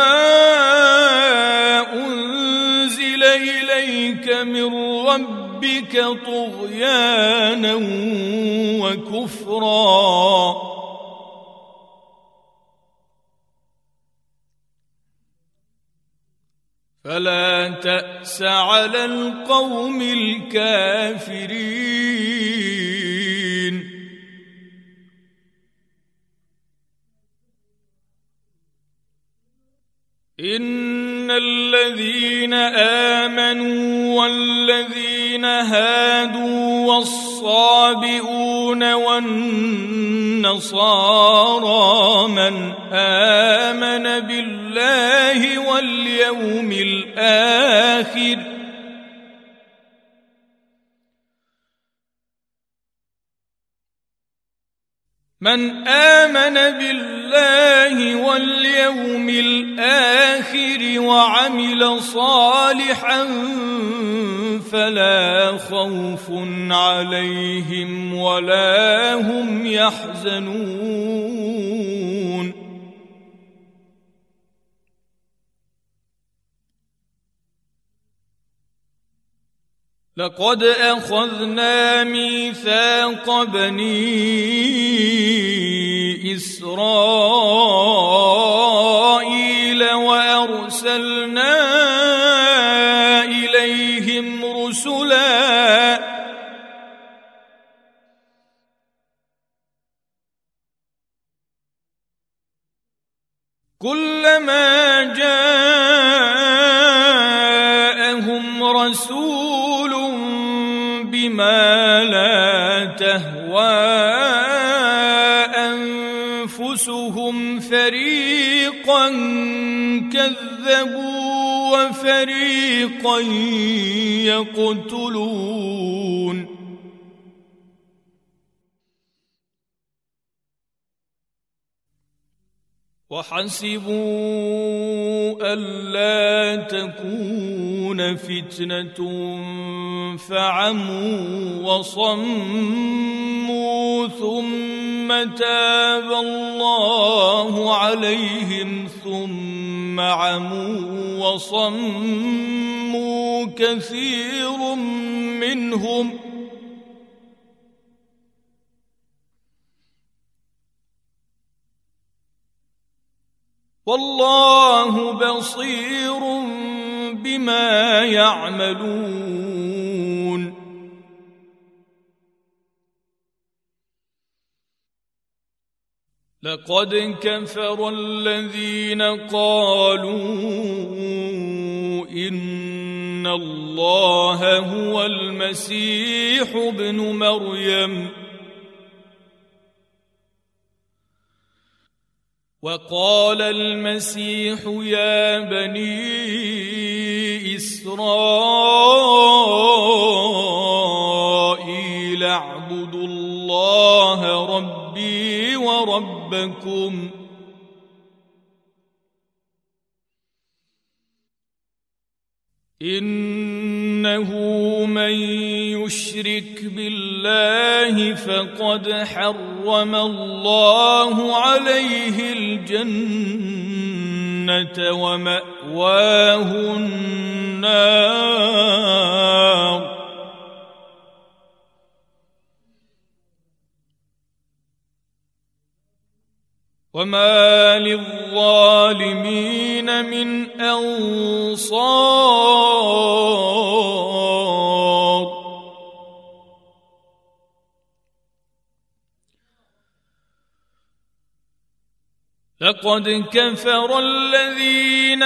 أنزل إليك من ربك طغيانا وكفرا فلا تأس على القوم الكافرين إن الذين آمنوا والذين هادوا والصابئون والنصارى من آمن بالله واليوم الآخر من آمن بالله واليوم الآخر وعمل صالحا فلا خوف عليهم ولا هم يحزنون لقد أخذنا ميثاق بني إسرائيل وأرسلنا إليهم رسلا كلما جاءهم رسول بما لا تهوى أنفسهم فريقا كذبوا وفريقا يقتلون وحسبوا ألا تكون فتنة فعموا وصموا ثم تاب الله عليهم ثم عموا وصموا كثير منهم والله بصير بما يعملون لقد كفر الذين قالوا إن الله هو المسيح ابن مريم وقال المسيح يا بني إسرائيل اعبدوا الله ربي وربكم إنه من يشرك بالله فقد حرم الله عليه الجنة ومأواه النار وما للظالمين من أنصار لقد كفر الذين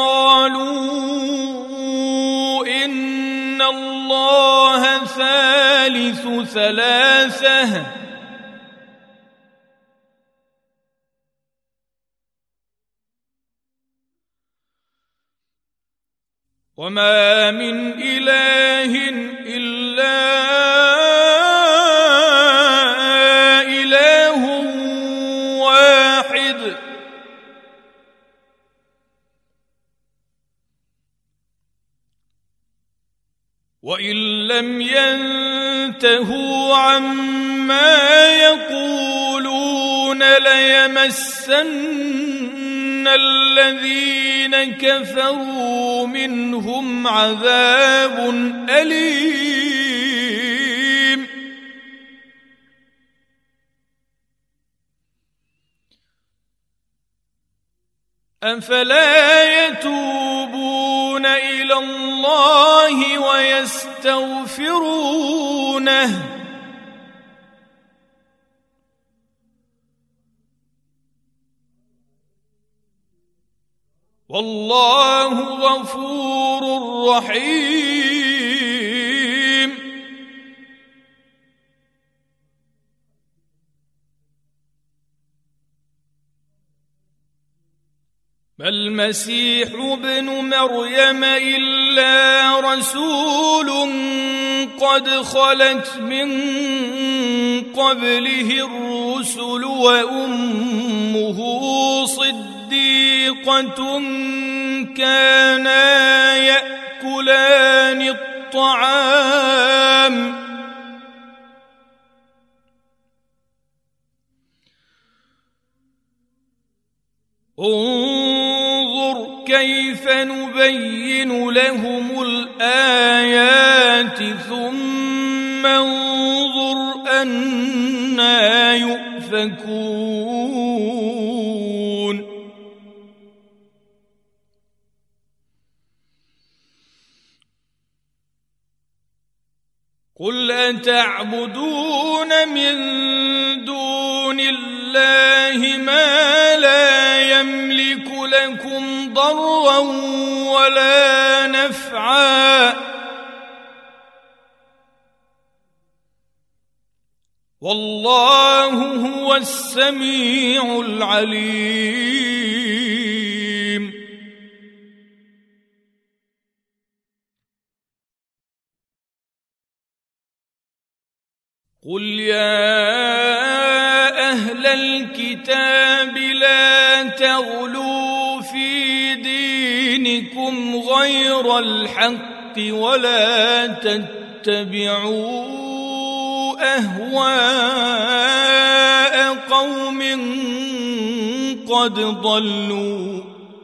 قالوا إن الله ثالث ثلاثة وما من إله إلا إله واحد وإن لم ينتهوا عما يقولون ليمسن الذين كفروا منهم عذاب أليم أفلا يتوبون إلى الله ويستغفرونه والله غفور رحيم ما المسيح ابن مريم إلا رسول قد خلت من قبله الرسل وأمه صديقة كانا يأكلان الطعام انظر كيف نبين لهم الآيات ثم انظر أنى يؤفكون قل أتعبدون من دون الله ما لا يملك لكم ضرا ولا نفعا والله هو السميع العليم قل يا أهل الكتاب لا تغلوا غير الحق ولا تتبعوا أهواء قوم قد ضلوا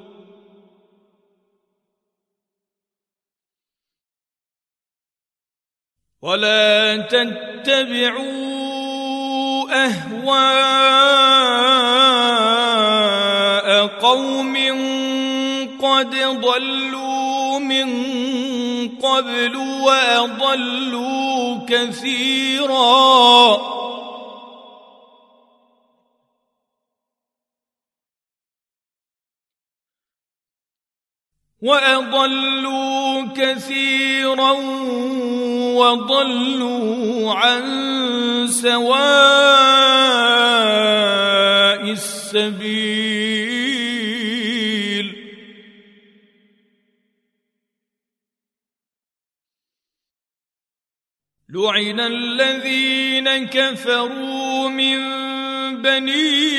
ولا تتبعوا أهواء قوم قد ضلوا من قبل وأضلوا كثيرا وأضلوا كثيرا وضلوا عن سواء السبيل لعن الذين كفروا من بني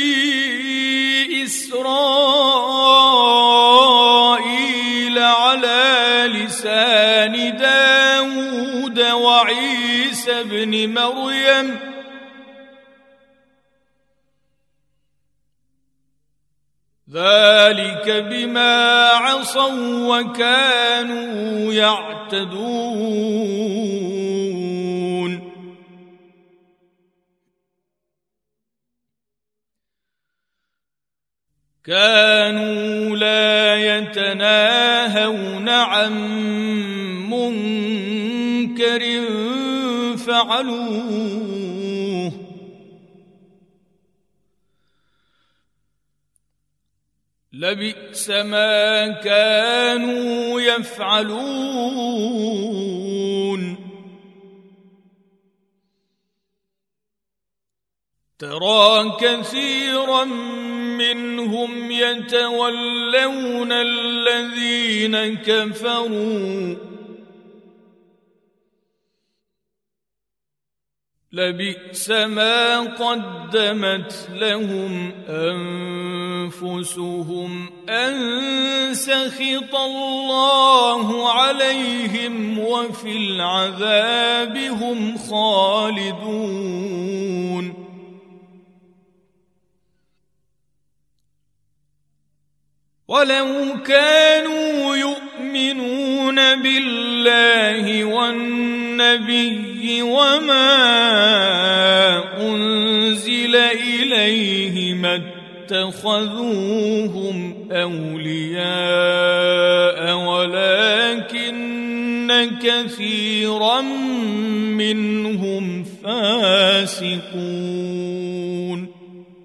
إسرائيل على لسان داود وعيسى ابن مريم ذلك بما عصوا وكانوا يعتدون كانوا لا يتناهون عن منكر فعلوه لبئس ما كانوا يفعلون ترى كثيرا منهم يتولون الذين كفروا لبئس ما قدمت لهم أنفسهم أن سخط الله عليهم وفي العذاب هم خالدون ولو كانوا يؤمنون بالله والنبي وما أنزل إليه ما اتخذوهم أولياء ولكن كثيرا منهم فاسقون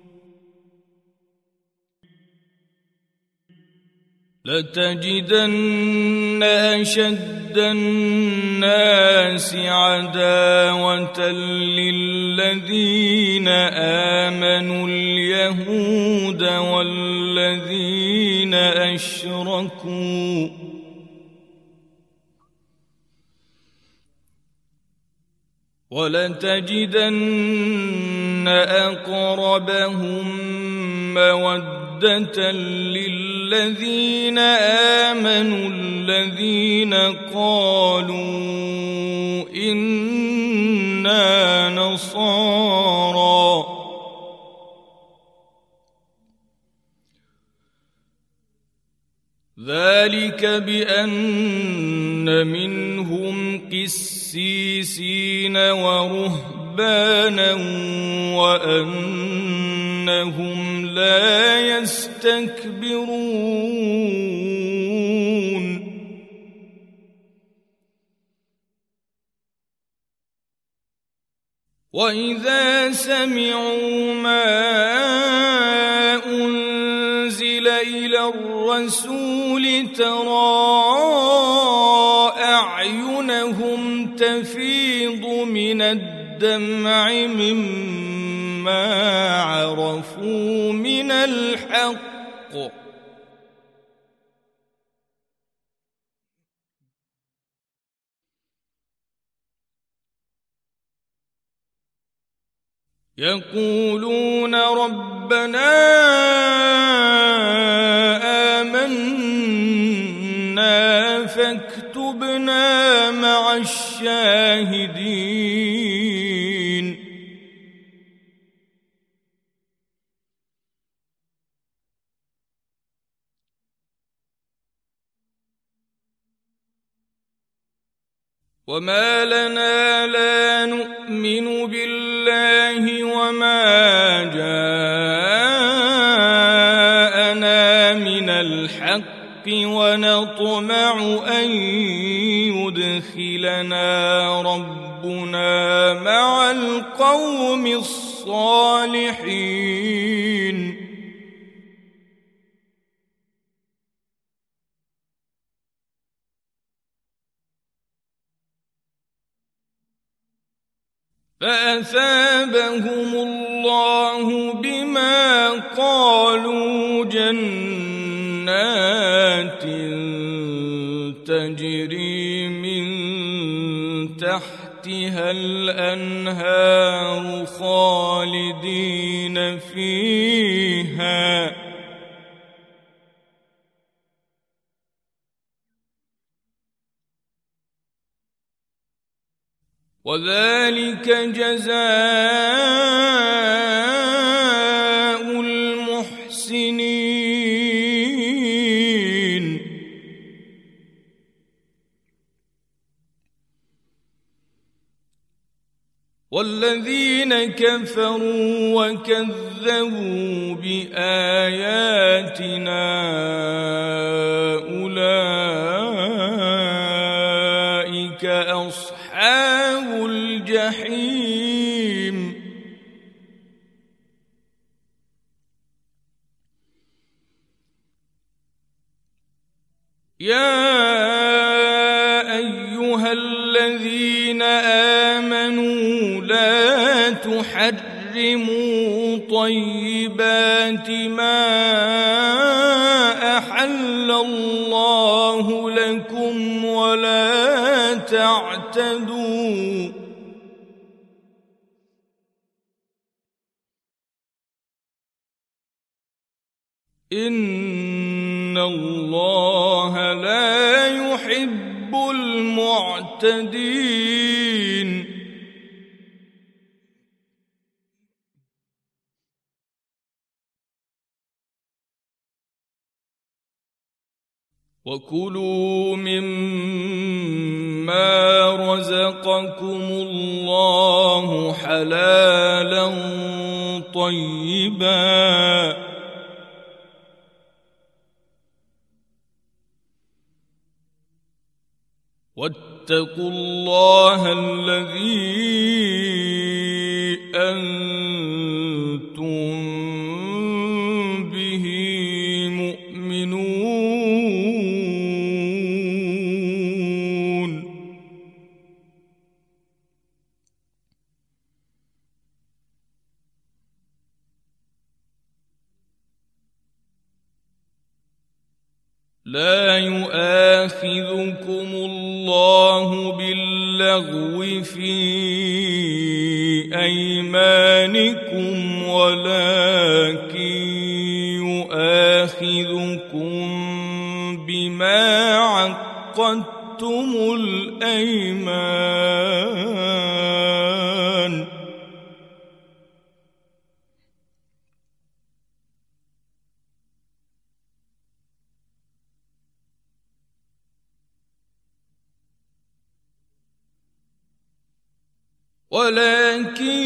لتجدن أشد الناس عداوة للذين آمنوا اليهود والذين أشركوا ولتجدن أقربهم مودة للذين آمنوا الذين قالوا إنا نصارى ذلك بأن منهم قسيسين ورهبانا وأنهم لا يستكبرون وإذا سمعوا ما أنزل إلى الرسول ترى أعينهم تفيض من الدمع مما عرفوا من الحق يقولون ربنا آمنا فكتبنا مع الشاهدين وما لنا لا نؤمن بالله وما جاءنا من الحق ونطمع أن يدخلنا ربنا مع القوم الصالحين فأثابهم الله بما قالوا جنات تجري من تحتها الأنهار خالدين فيها وذلك جزاء المحسنين والذين كفروا وكذبوا بآياتنا أولئك أصحاب الجحيم يا أيها الذين آمنوا لا تحرموا طيبات ما أحل الله لكم ولا تعتدوا إن الله لا يحب المعتدين وكلوا مما رزقكم الله حلالا طيبا واتقوا الله الذي أنتم به مؤمنون لا يؤاخذكم الله باللغو في أيمانكم ولكن يؤاخذكم بما عقدتم الأيمان ولكن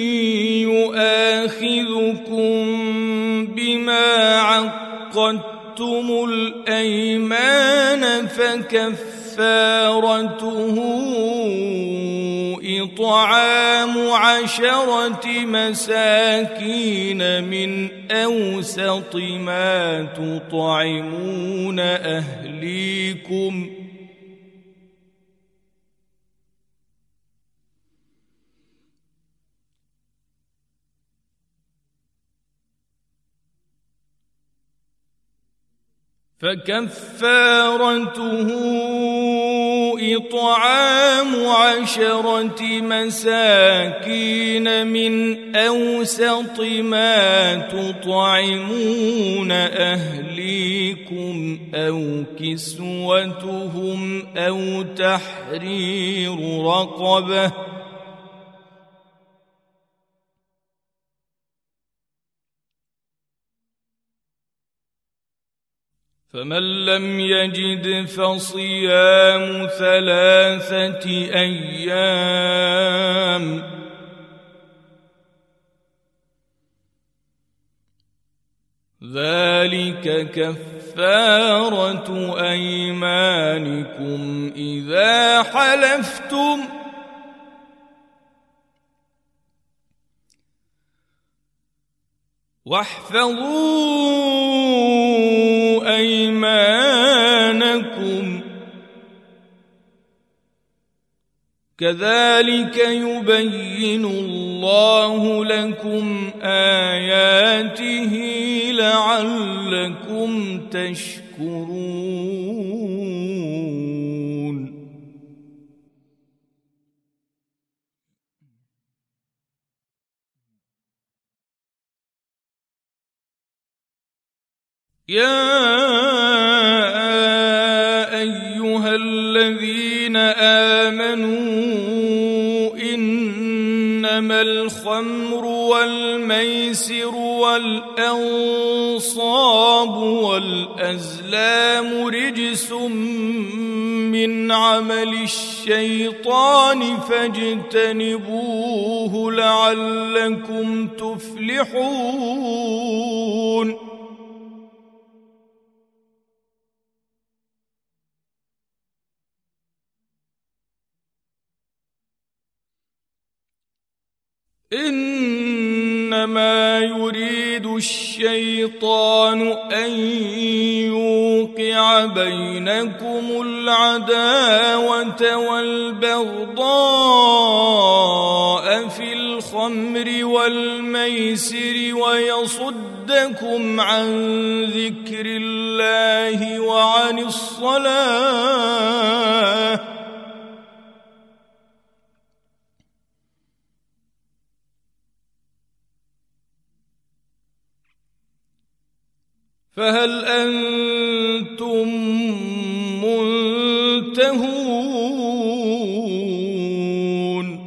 يؤاخذكم بما عقدتم الأيمان فكفارته إطعام عشرة مساكين من أوسط ما تطعمون أهليكم فكفارته إطعام عشرة مساكين من أوسط ما تطعمون أهليكم أو كسوتهم أو تحرير رقبة، فمن لم يجد فصيام ثلاثة أيام، ذلك كفارة أيمانكم إذا حلفتم، واحفظوا أيمانكم، كذلك يبين الله لكم آياته لعلكم تشكرون. يا أيها الذين آمنوا إنما الخمر والميسر والأنصاب والأزلام رجس من عمل الشيطان فاجتنبوه لعلكم تفلحون. إنما يريد الشيطان أن يوقع بينكم العداوة والبغضاء في الخمر والميسر ويصدكم عن ذكر الله وعن الصلاة، فهل أنتم منتهون؟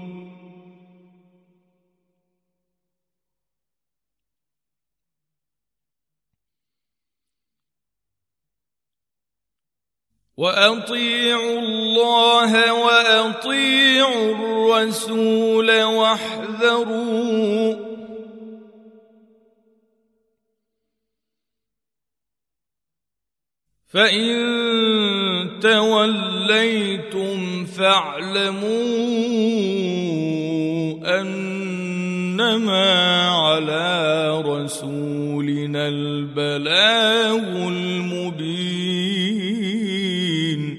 وأطيعوا الله وأطيعوا الرسول واحذروا، فإن توليتم فاعلموا أنما على رسولنا البلاغ المبين.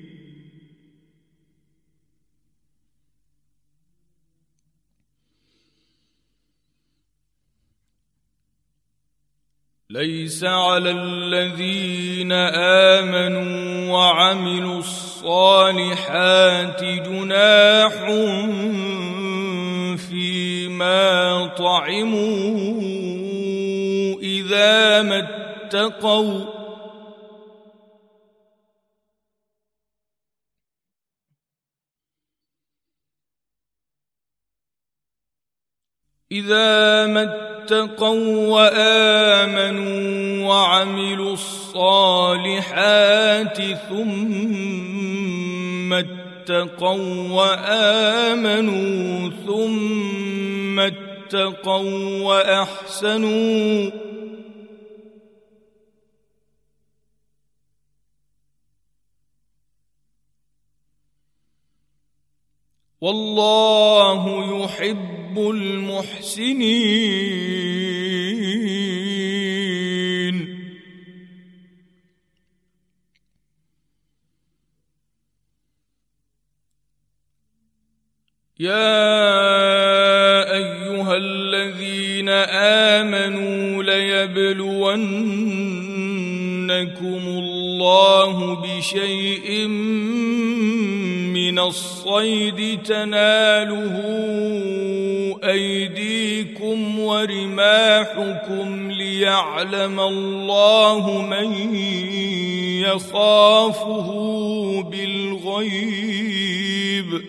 ليس على الذين آمنوا وعملوا الصالحات جناح فيما طعموا إذا ما اتقوا إذا ما اتقوا وآمنوا وعملوا الصالحات ثم اتقوا وآمنوا ثم اتقوا وأحسنوا والله يحب المحسنين. يا أيها الذين آمنوا ليبلونكم الله بشيء من الصيد تناله أيديكم ورماحكم ليعلم الله من يخافه بالغيب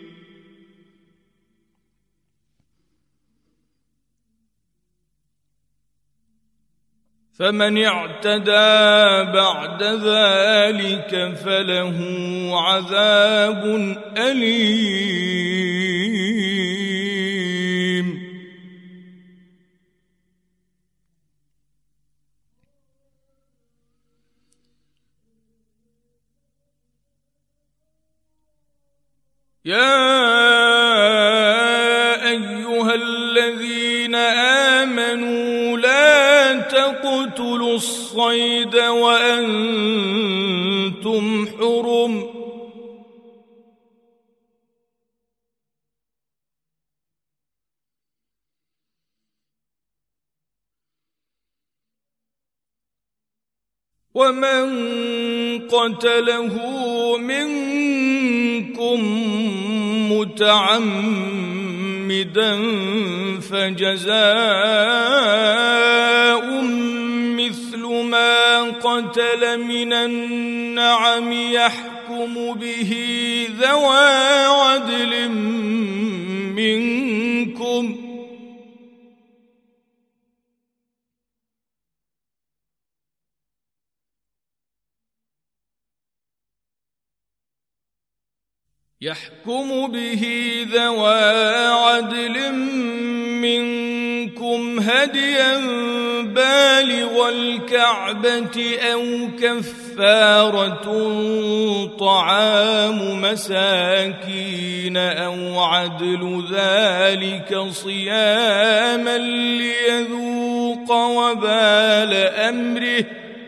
فمن اعتدى بعد ذلك فله عذاب أليم. يا أيها الذين آمنوا لا تقتلوا الصيد وأنتم حرم ومن قتله منكم متعمدا فجزاء مثل ما قتل من النعم يحكم به ذوى عدل منكم يحكم به ذوى عدل منكم هديا بالغ الكعبة أو كفارة طعام مساكين أو عدل ذلك صياما ليذوق وبال أمره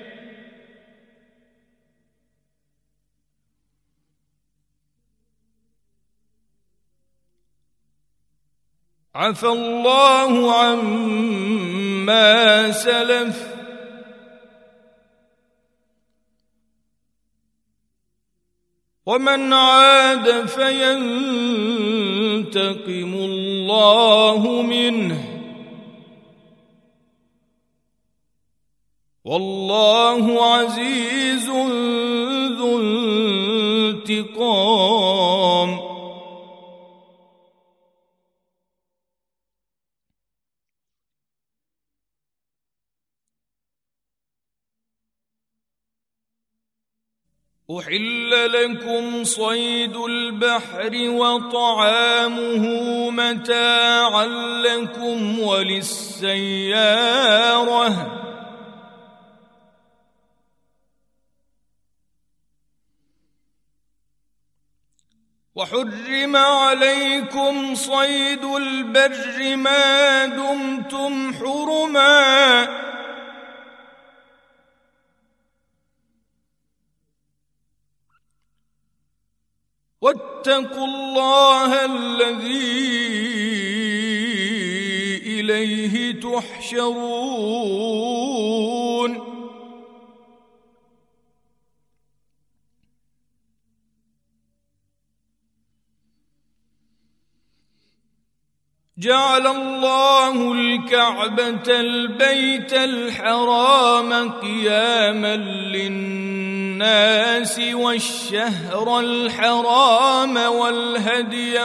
عفى الله عما سلف ومن عاد فينتقم الله منه والله عزيز ذو انتقام. أحل لكم صيد البحر وطعامه متاعا لكم وللسيارة وحرم عليكم صيد البر ما دمتم حرما واتقوا الله الذي إليه تحشرون. جعل الله الكعبة البيت الحرام قياما للناس والشهر الحرام والهدي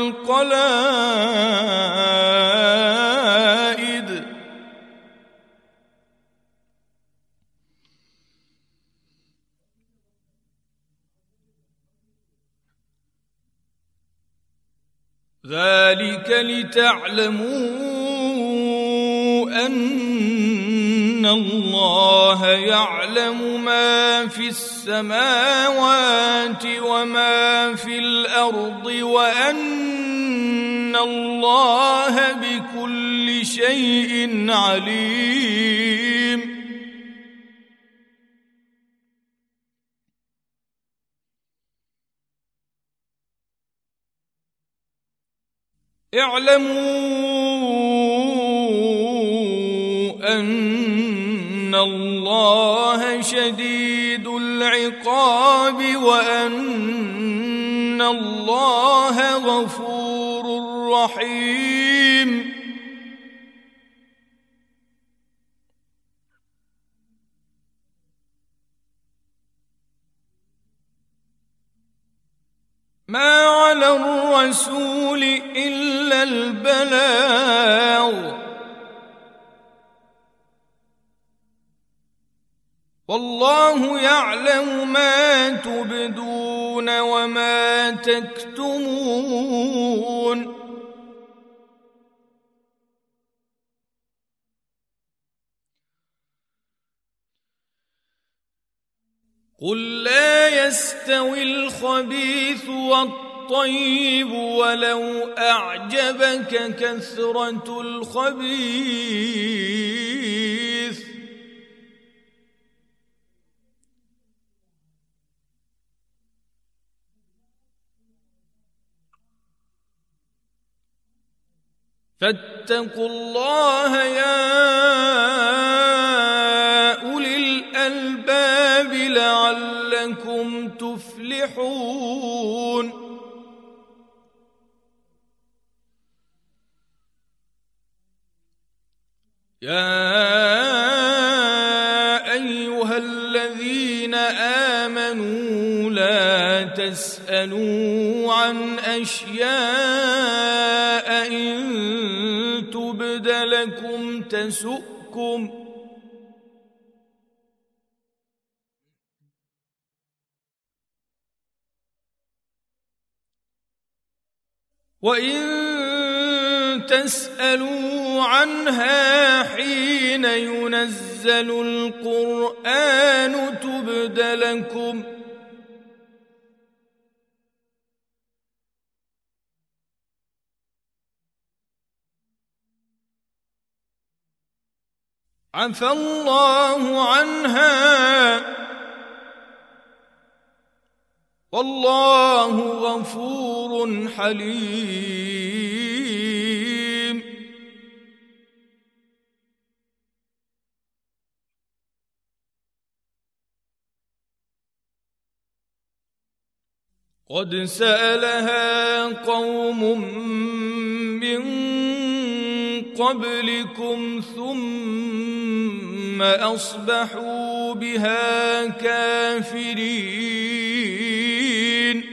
والقلائد ذلك لتعلموا أن الله يعلم ما في السماوات وما في الأرض وأن الله بكل شيء عليم. اعلموا أن الله شديد العقاب وأن الله غفور رحيم. ما على الرسول إلا البلاغ، والله يعلم ما تبدون وما تكتمون. قل لا يستوي الخبيث والطيب ولو أعجبك كثرة الخبيث، فاتقوا الله يا أولي الألباب لعلكم تفلحون. يا أيها الذين آمنوا لا تسألوا عن أشياء إن تبد لكم تسؤكم، وإن تسألوا عنها حين ينزل القرآن تبد لكم، عفى الله عنها والله غفور حليم. قد سألها قوم من قبلكم ثم أصبحوا بها كافرين.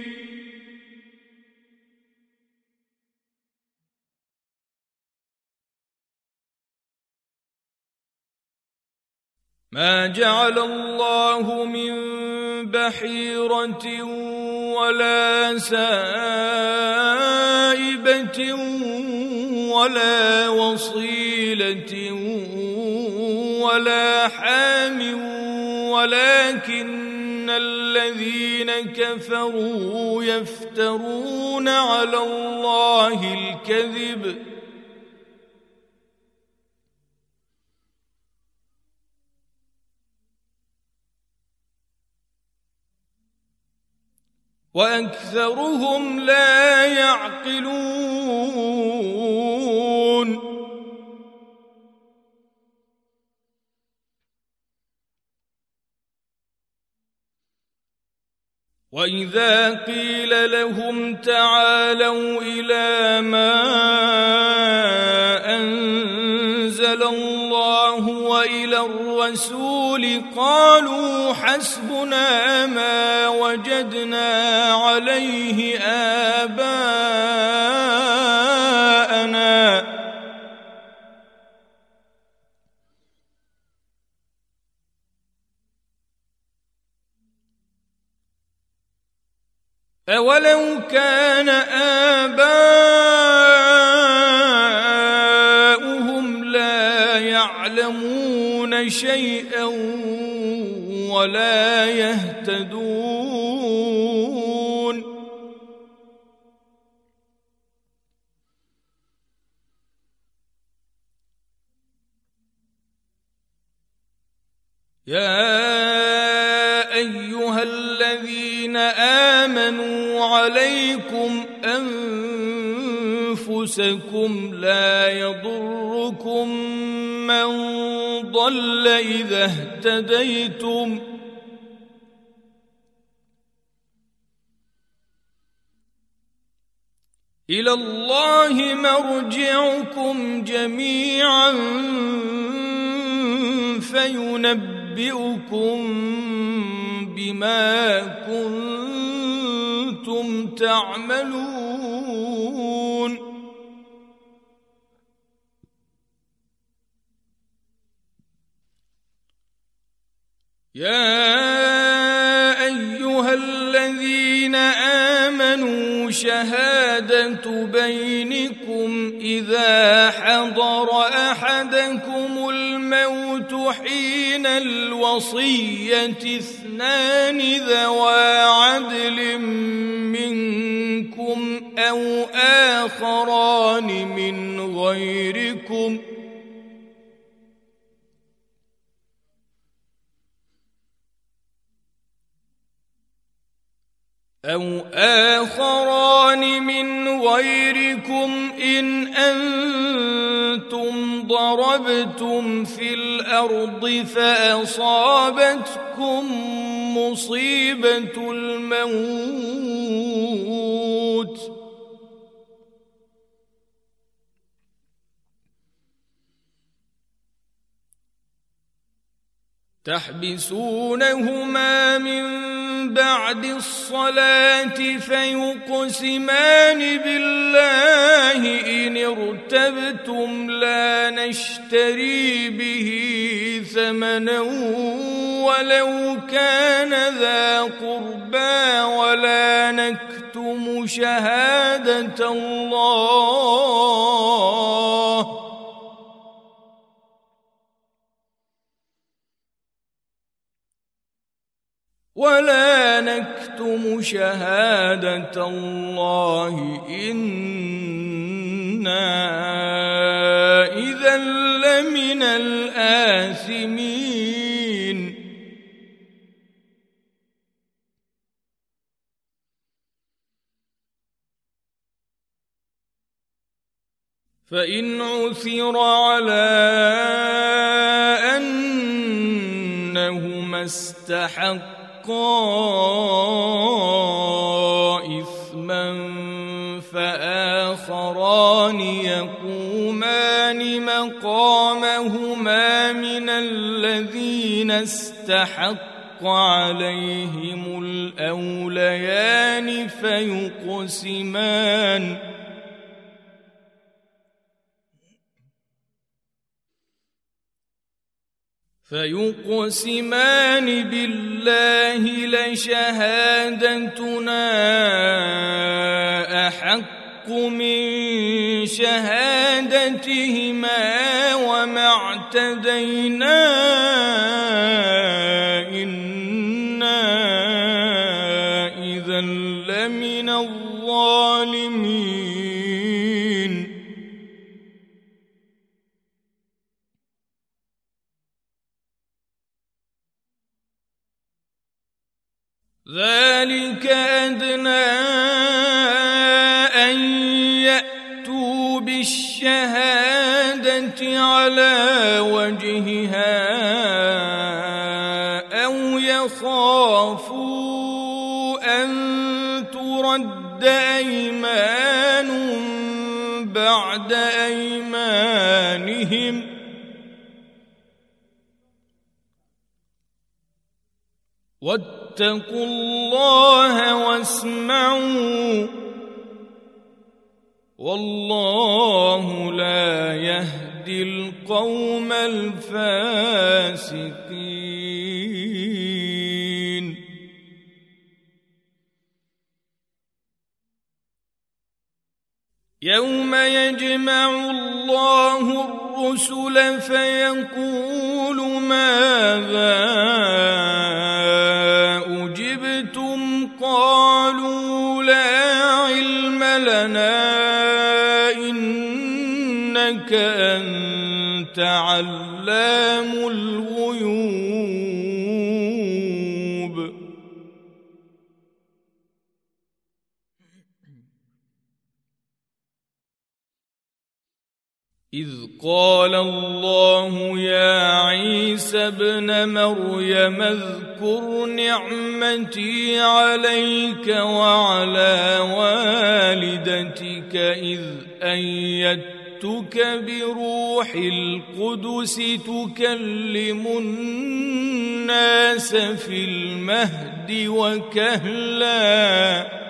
ما جعل الله من بحيرة ولا سائبة ولا وصيلة ولا حام ولكن الذين كفروا يفترون على الله الكذب وأكثرهم لا يعقلون. وإذا قيل لهم تعالوا إلى ما أنزل الله وإلى الرسول قالوا حسبنا ما وجدنا عليه آباءنا أولو كان آباؤهم لا يعلمون شيئا ولا يهتدون. يا أيها الذين آمنوا عليكم أنفسكم لا يضركم من ضل إذا اهتديتم إلى الله مرجعكم جميعا فينبئكم بما كنتم تعملون يا أيها الذين آمنوا شهادة بينكم إذا حضر أحدكم الموت حين الوصية اثنان ذوى عدل منكم أو آخران من غيركم أو آخران من غيركم إن أنتم ضربتم في الأرض فأصابتكم مصيبة الموت تحبسونهما من بعد الصلاة فيقسمان بالله إن ارتبتم لا نشتري به ثمنا ولو كان ذا قربى ولا نكتم شهادة الله ولا نكتم شهادة الله إنا إذا لمن الآثمين فإن عثر على أنهما استحقا إثما فآخران يقومان مقامهما من الذين استحق عليهم الأوليان فيقسمان فيقسمان بالله لشهادتنا أحق من شهادتهما وما اعتدينا إنا إذا لمن الظالمين ذلك أدنى أن يأتوا بالشهادة على وجهها أو يخافوا أن ترد أيمان بعد أيمانهم واتقوا الله واسمعوا والله لا يهدي القوم الفاسقين يوم يجمع الله الرسل فيقول ماذا أجبتم قالوا لا علم لنا إنك أنت علام الغيوب إذ قال الله يا عيسى ابن مريم اذكر نعمتي عليك وعلى والدتك إذ أيدتك بروح القدس تكلم الناس في المهد وكهلا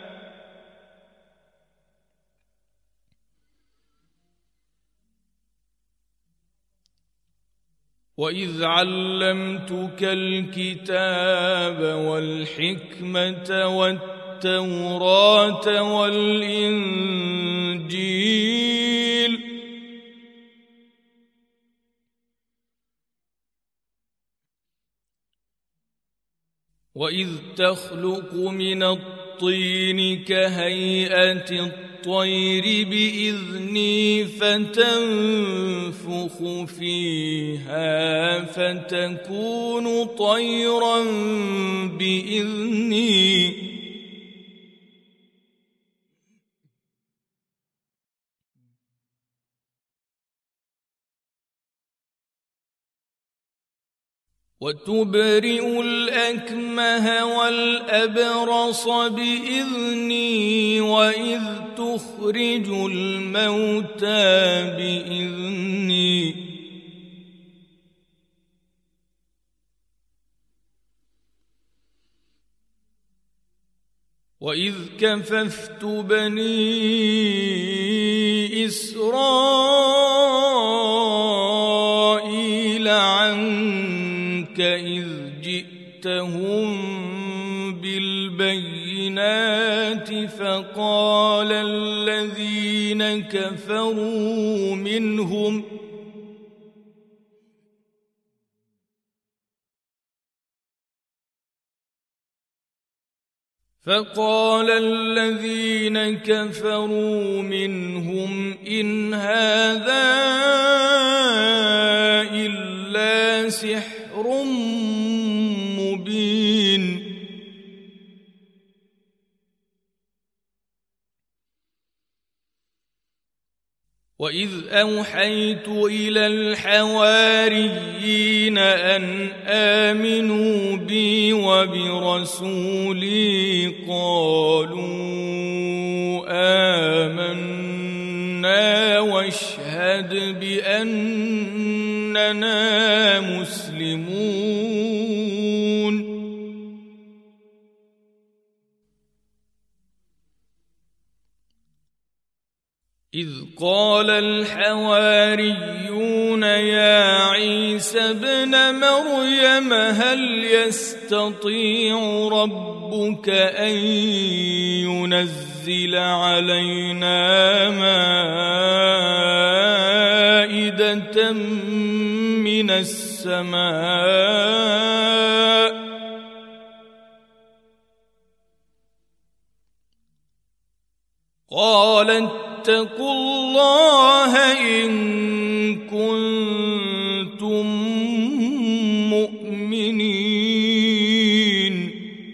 وإذ علمتك الكتاب والحكمة والتوراة والإنجيل وإذ تخلق من الطين كهيئة الطير بإذني فتنفخ فيها فتكون طيرا بإذني وتبرئ الأكمه والأبرص بإذني وإذ تخرج الموتى بإذني وإذ كففت بني إسرائيل عنك إذ جئتهم بالبينات فقال الذين كفروا منهم فقال الذين كفروا منهم إن هذا إلا سحر مبين وإذ أوحيت إلى الحواريين أن آمنوا بي وبرسولي قالوا آمنا واشهد بأننا مسلمون إذ قال الحواريون يا عيسى ابن مريم هل يستطيع ربك أن ينزل علينا مائدة من السماء قال اتقوا الله إن كنتم مؤمنين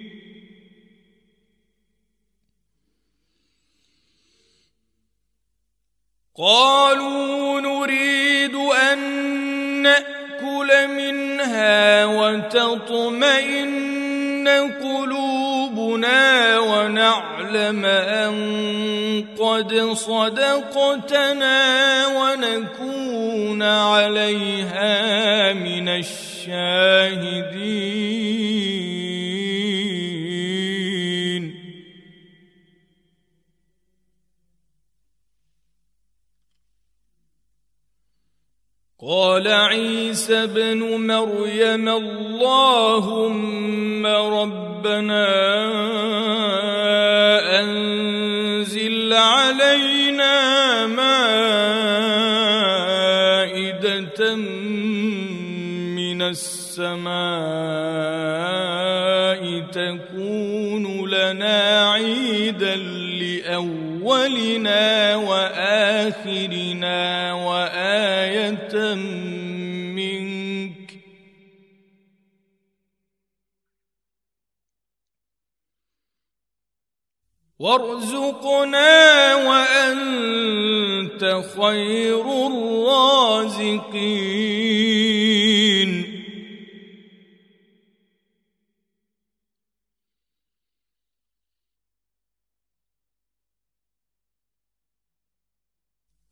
قالوا نريد أن نأكل منها وتطمئن قلوبنا ونعلم أن قد صدقتنا ونكون عليها من الشاهدين قال عيسى ابن مريم اللهم ربنا أنزل علينا مائدة من السماء تكون لنا عيدا لأولنا وآخرنا وآية منك وارزقنا وأنت خير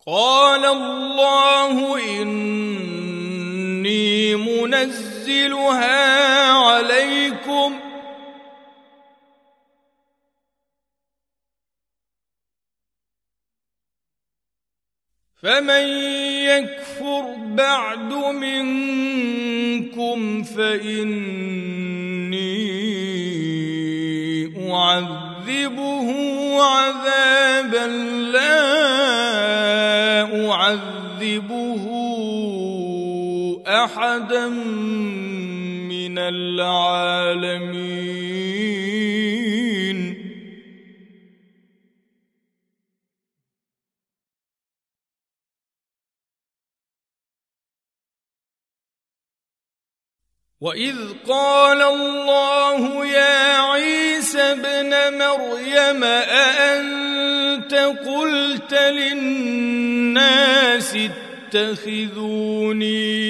قال الله إني منزلها عليكم فمن يكفر بعد منكم فإني أعذبه عذابا لا أعذبه أحدا من العالمين. وإذ قال الله يا عيسى ابن مريم أأنت قلت للناس اتخذوني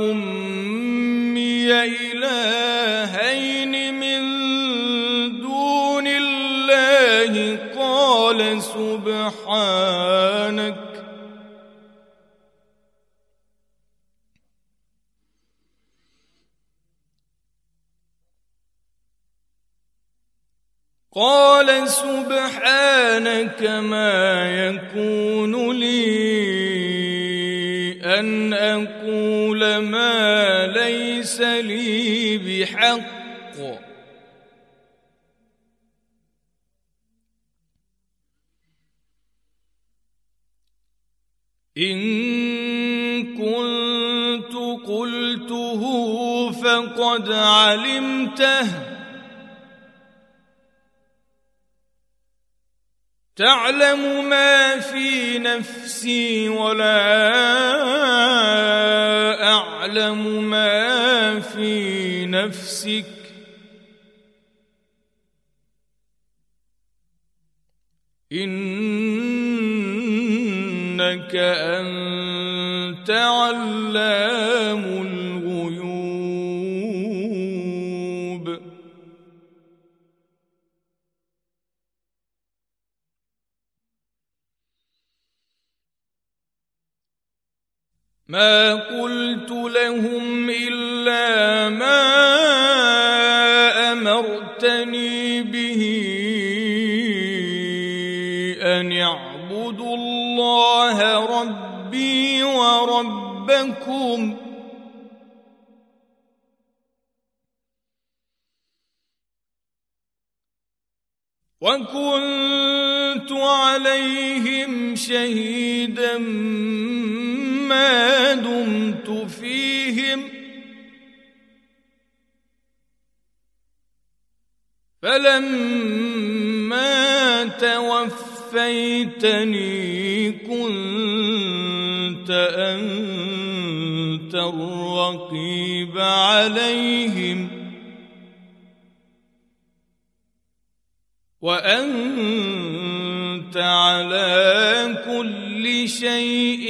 وأمي إلهين من دون الله قال سبحانك قال سبحانك ما يكون لي أن أقول ما ليس لي بحق إن كنت قلته فقد علمته تعلم ما في نفسي ولا أعلم ما في نفسك إنك أنت علام الغيوب. ما قلت لهم إلا ما أمرتني به أن اعبدوا الله ربي وربكم وكنت عليهم شهيدا ما دمت فيهم فلما توفيتني كنت أنت الرقيب عليهم وأنت على كل شيء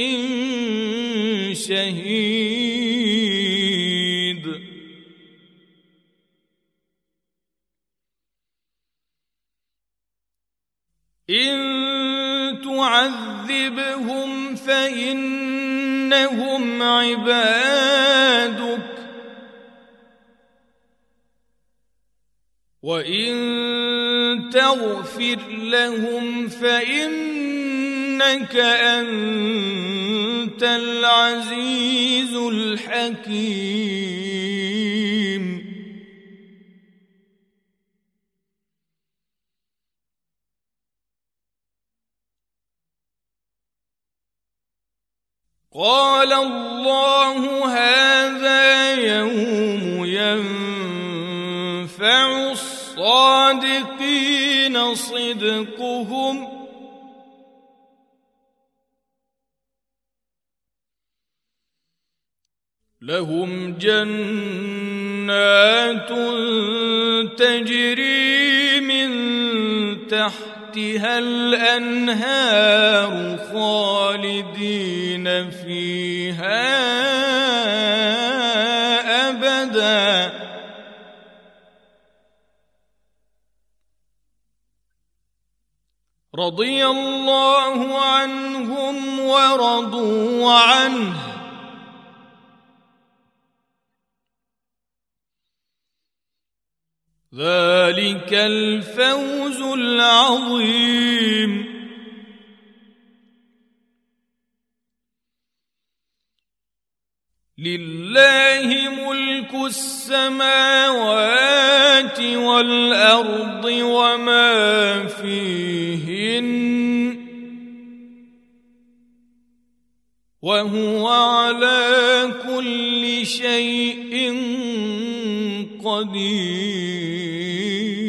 شهيد. إن تعذبهم فإنهم عبادك وإن تغفر لهم فإنك أنت العزيز الحكيم. قال الله هذا يوم ينفع الصادقين صدقهم لهم جنات تجري من تحتها الأنهار خالدين فيها أبدا رضي الله عنهم ورضوا عنه ذلك الفوز العظيم. لله ملك السماوات والأرض وما فيهن وهو على كل شيء قدير.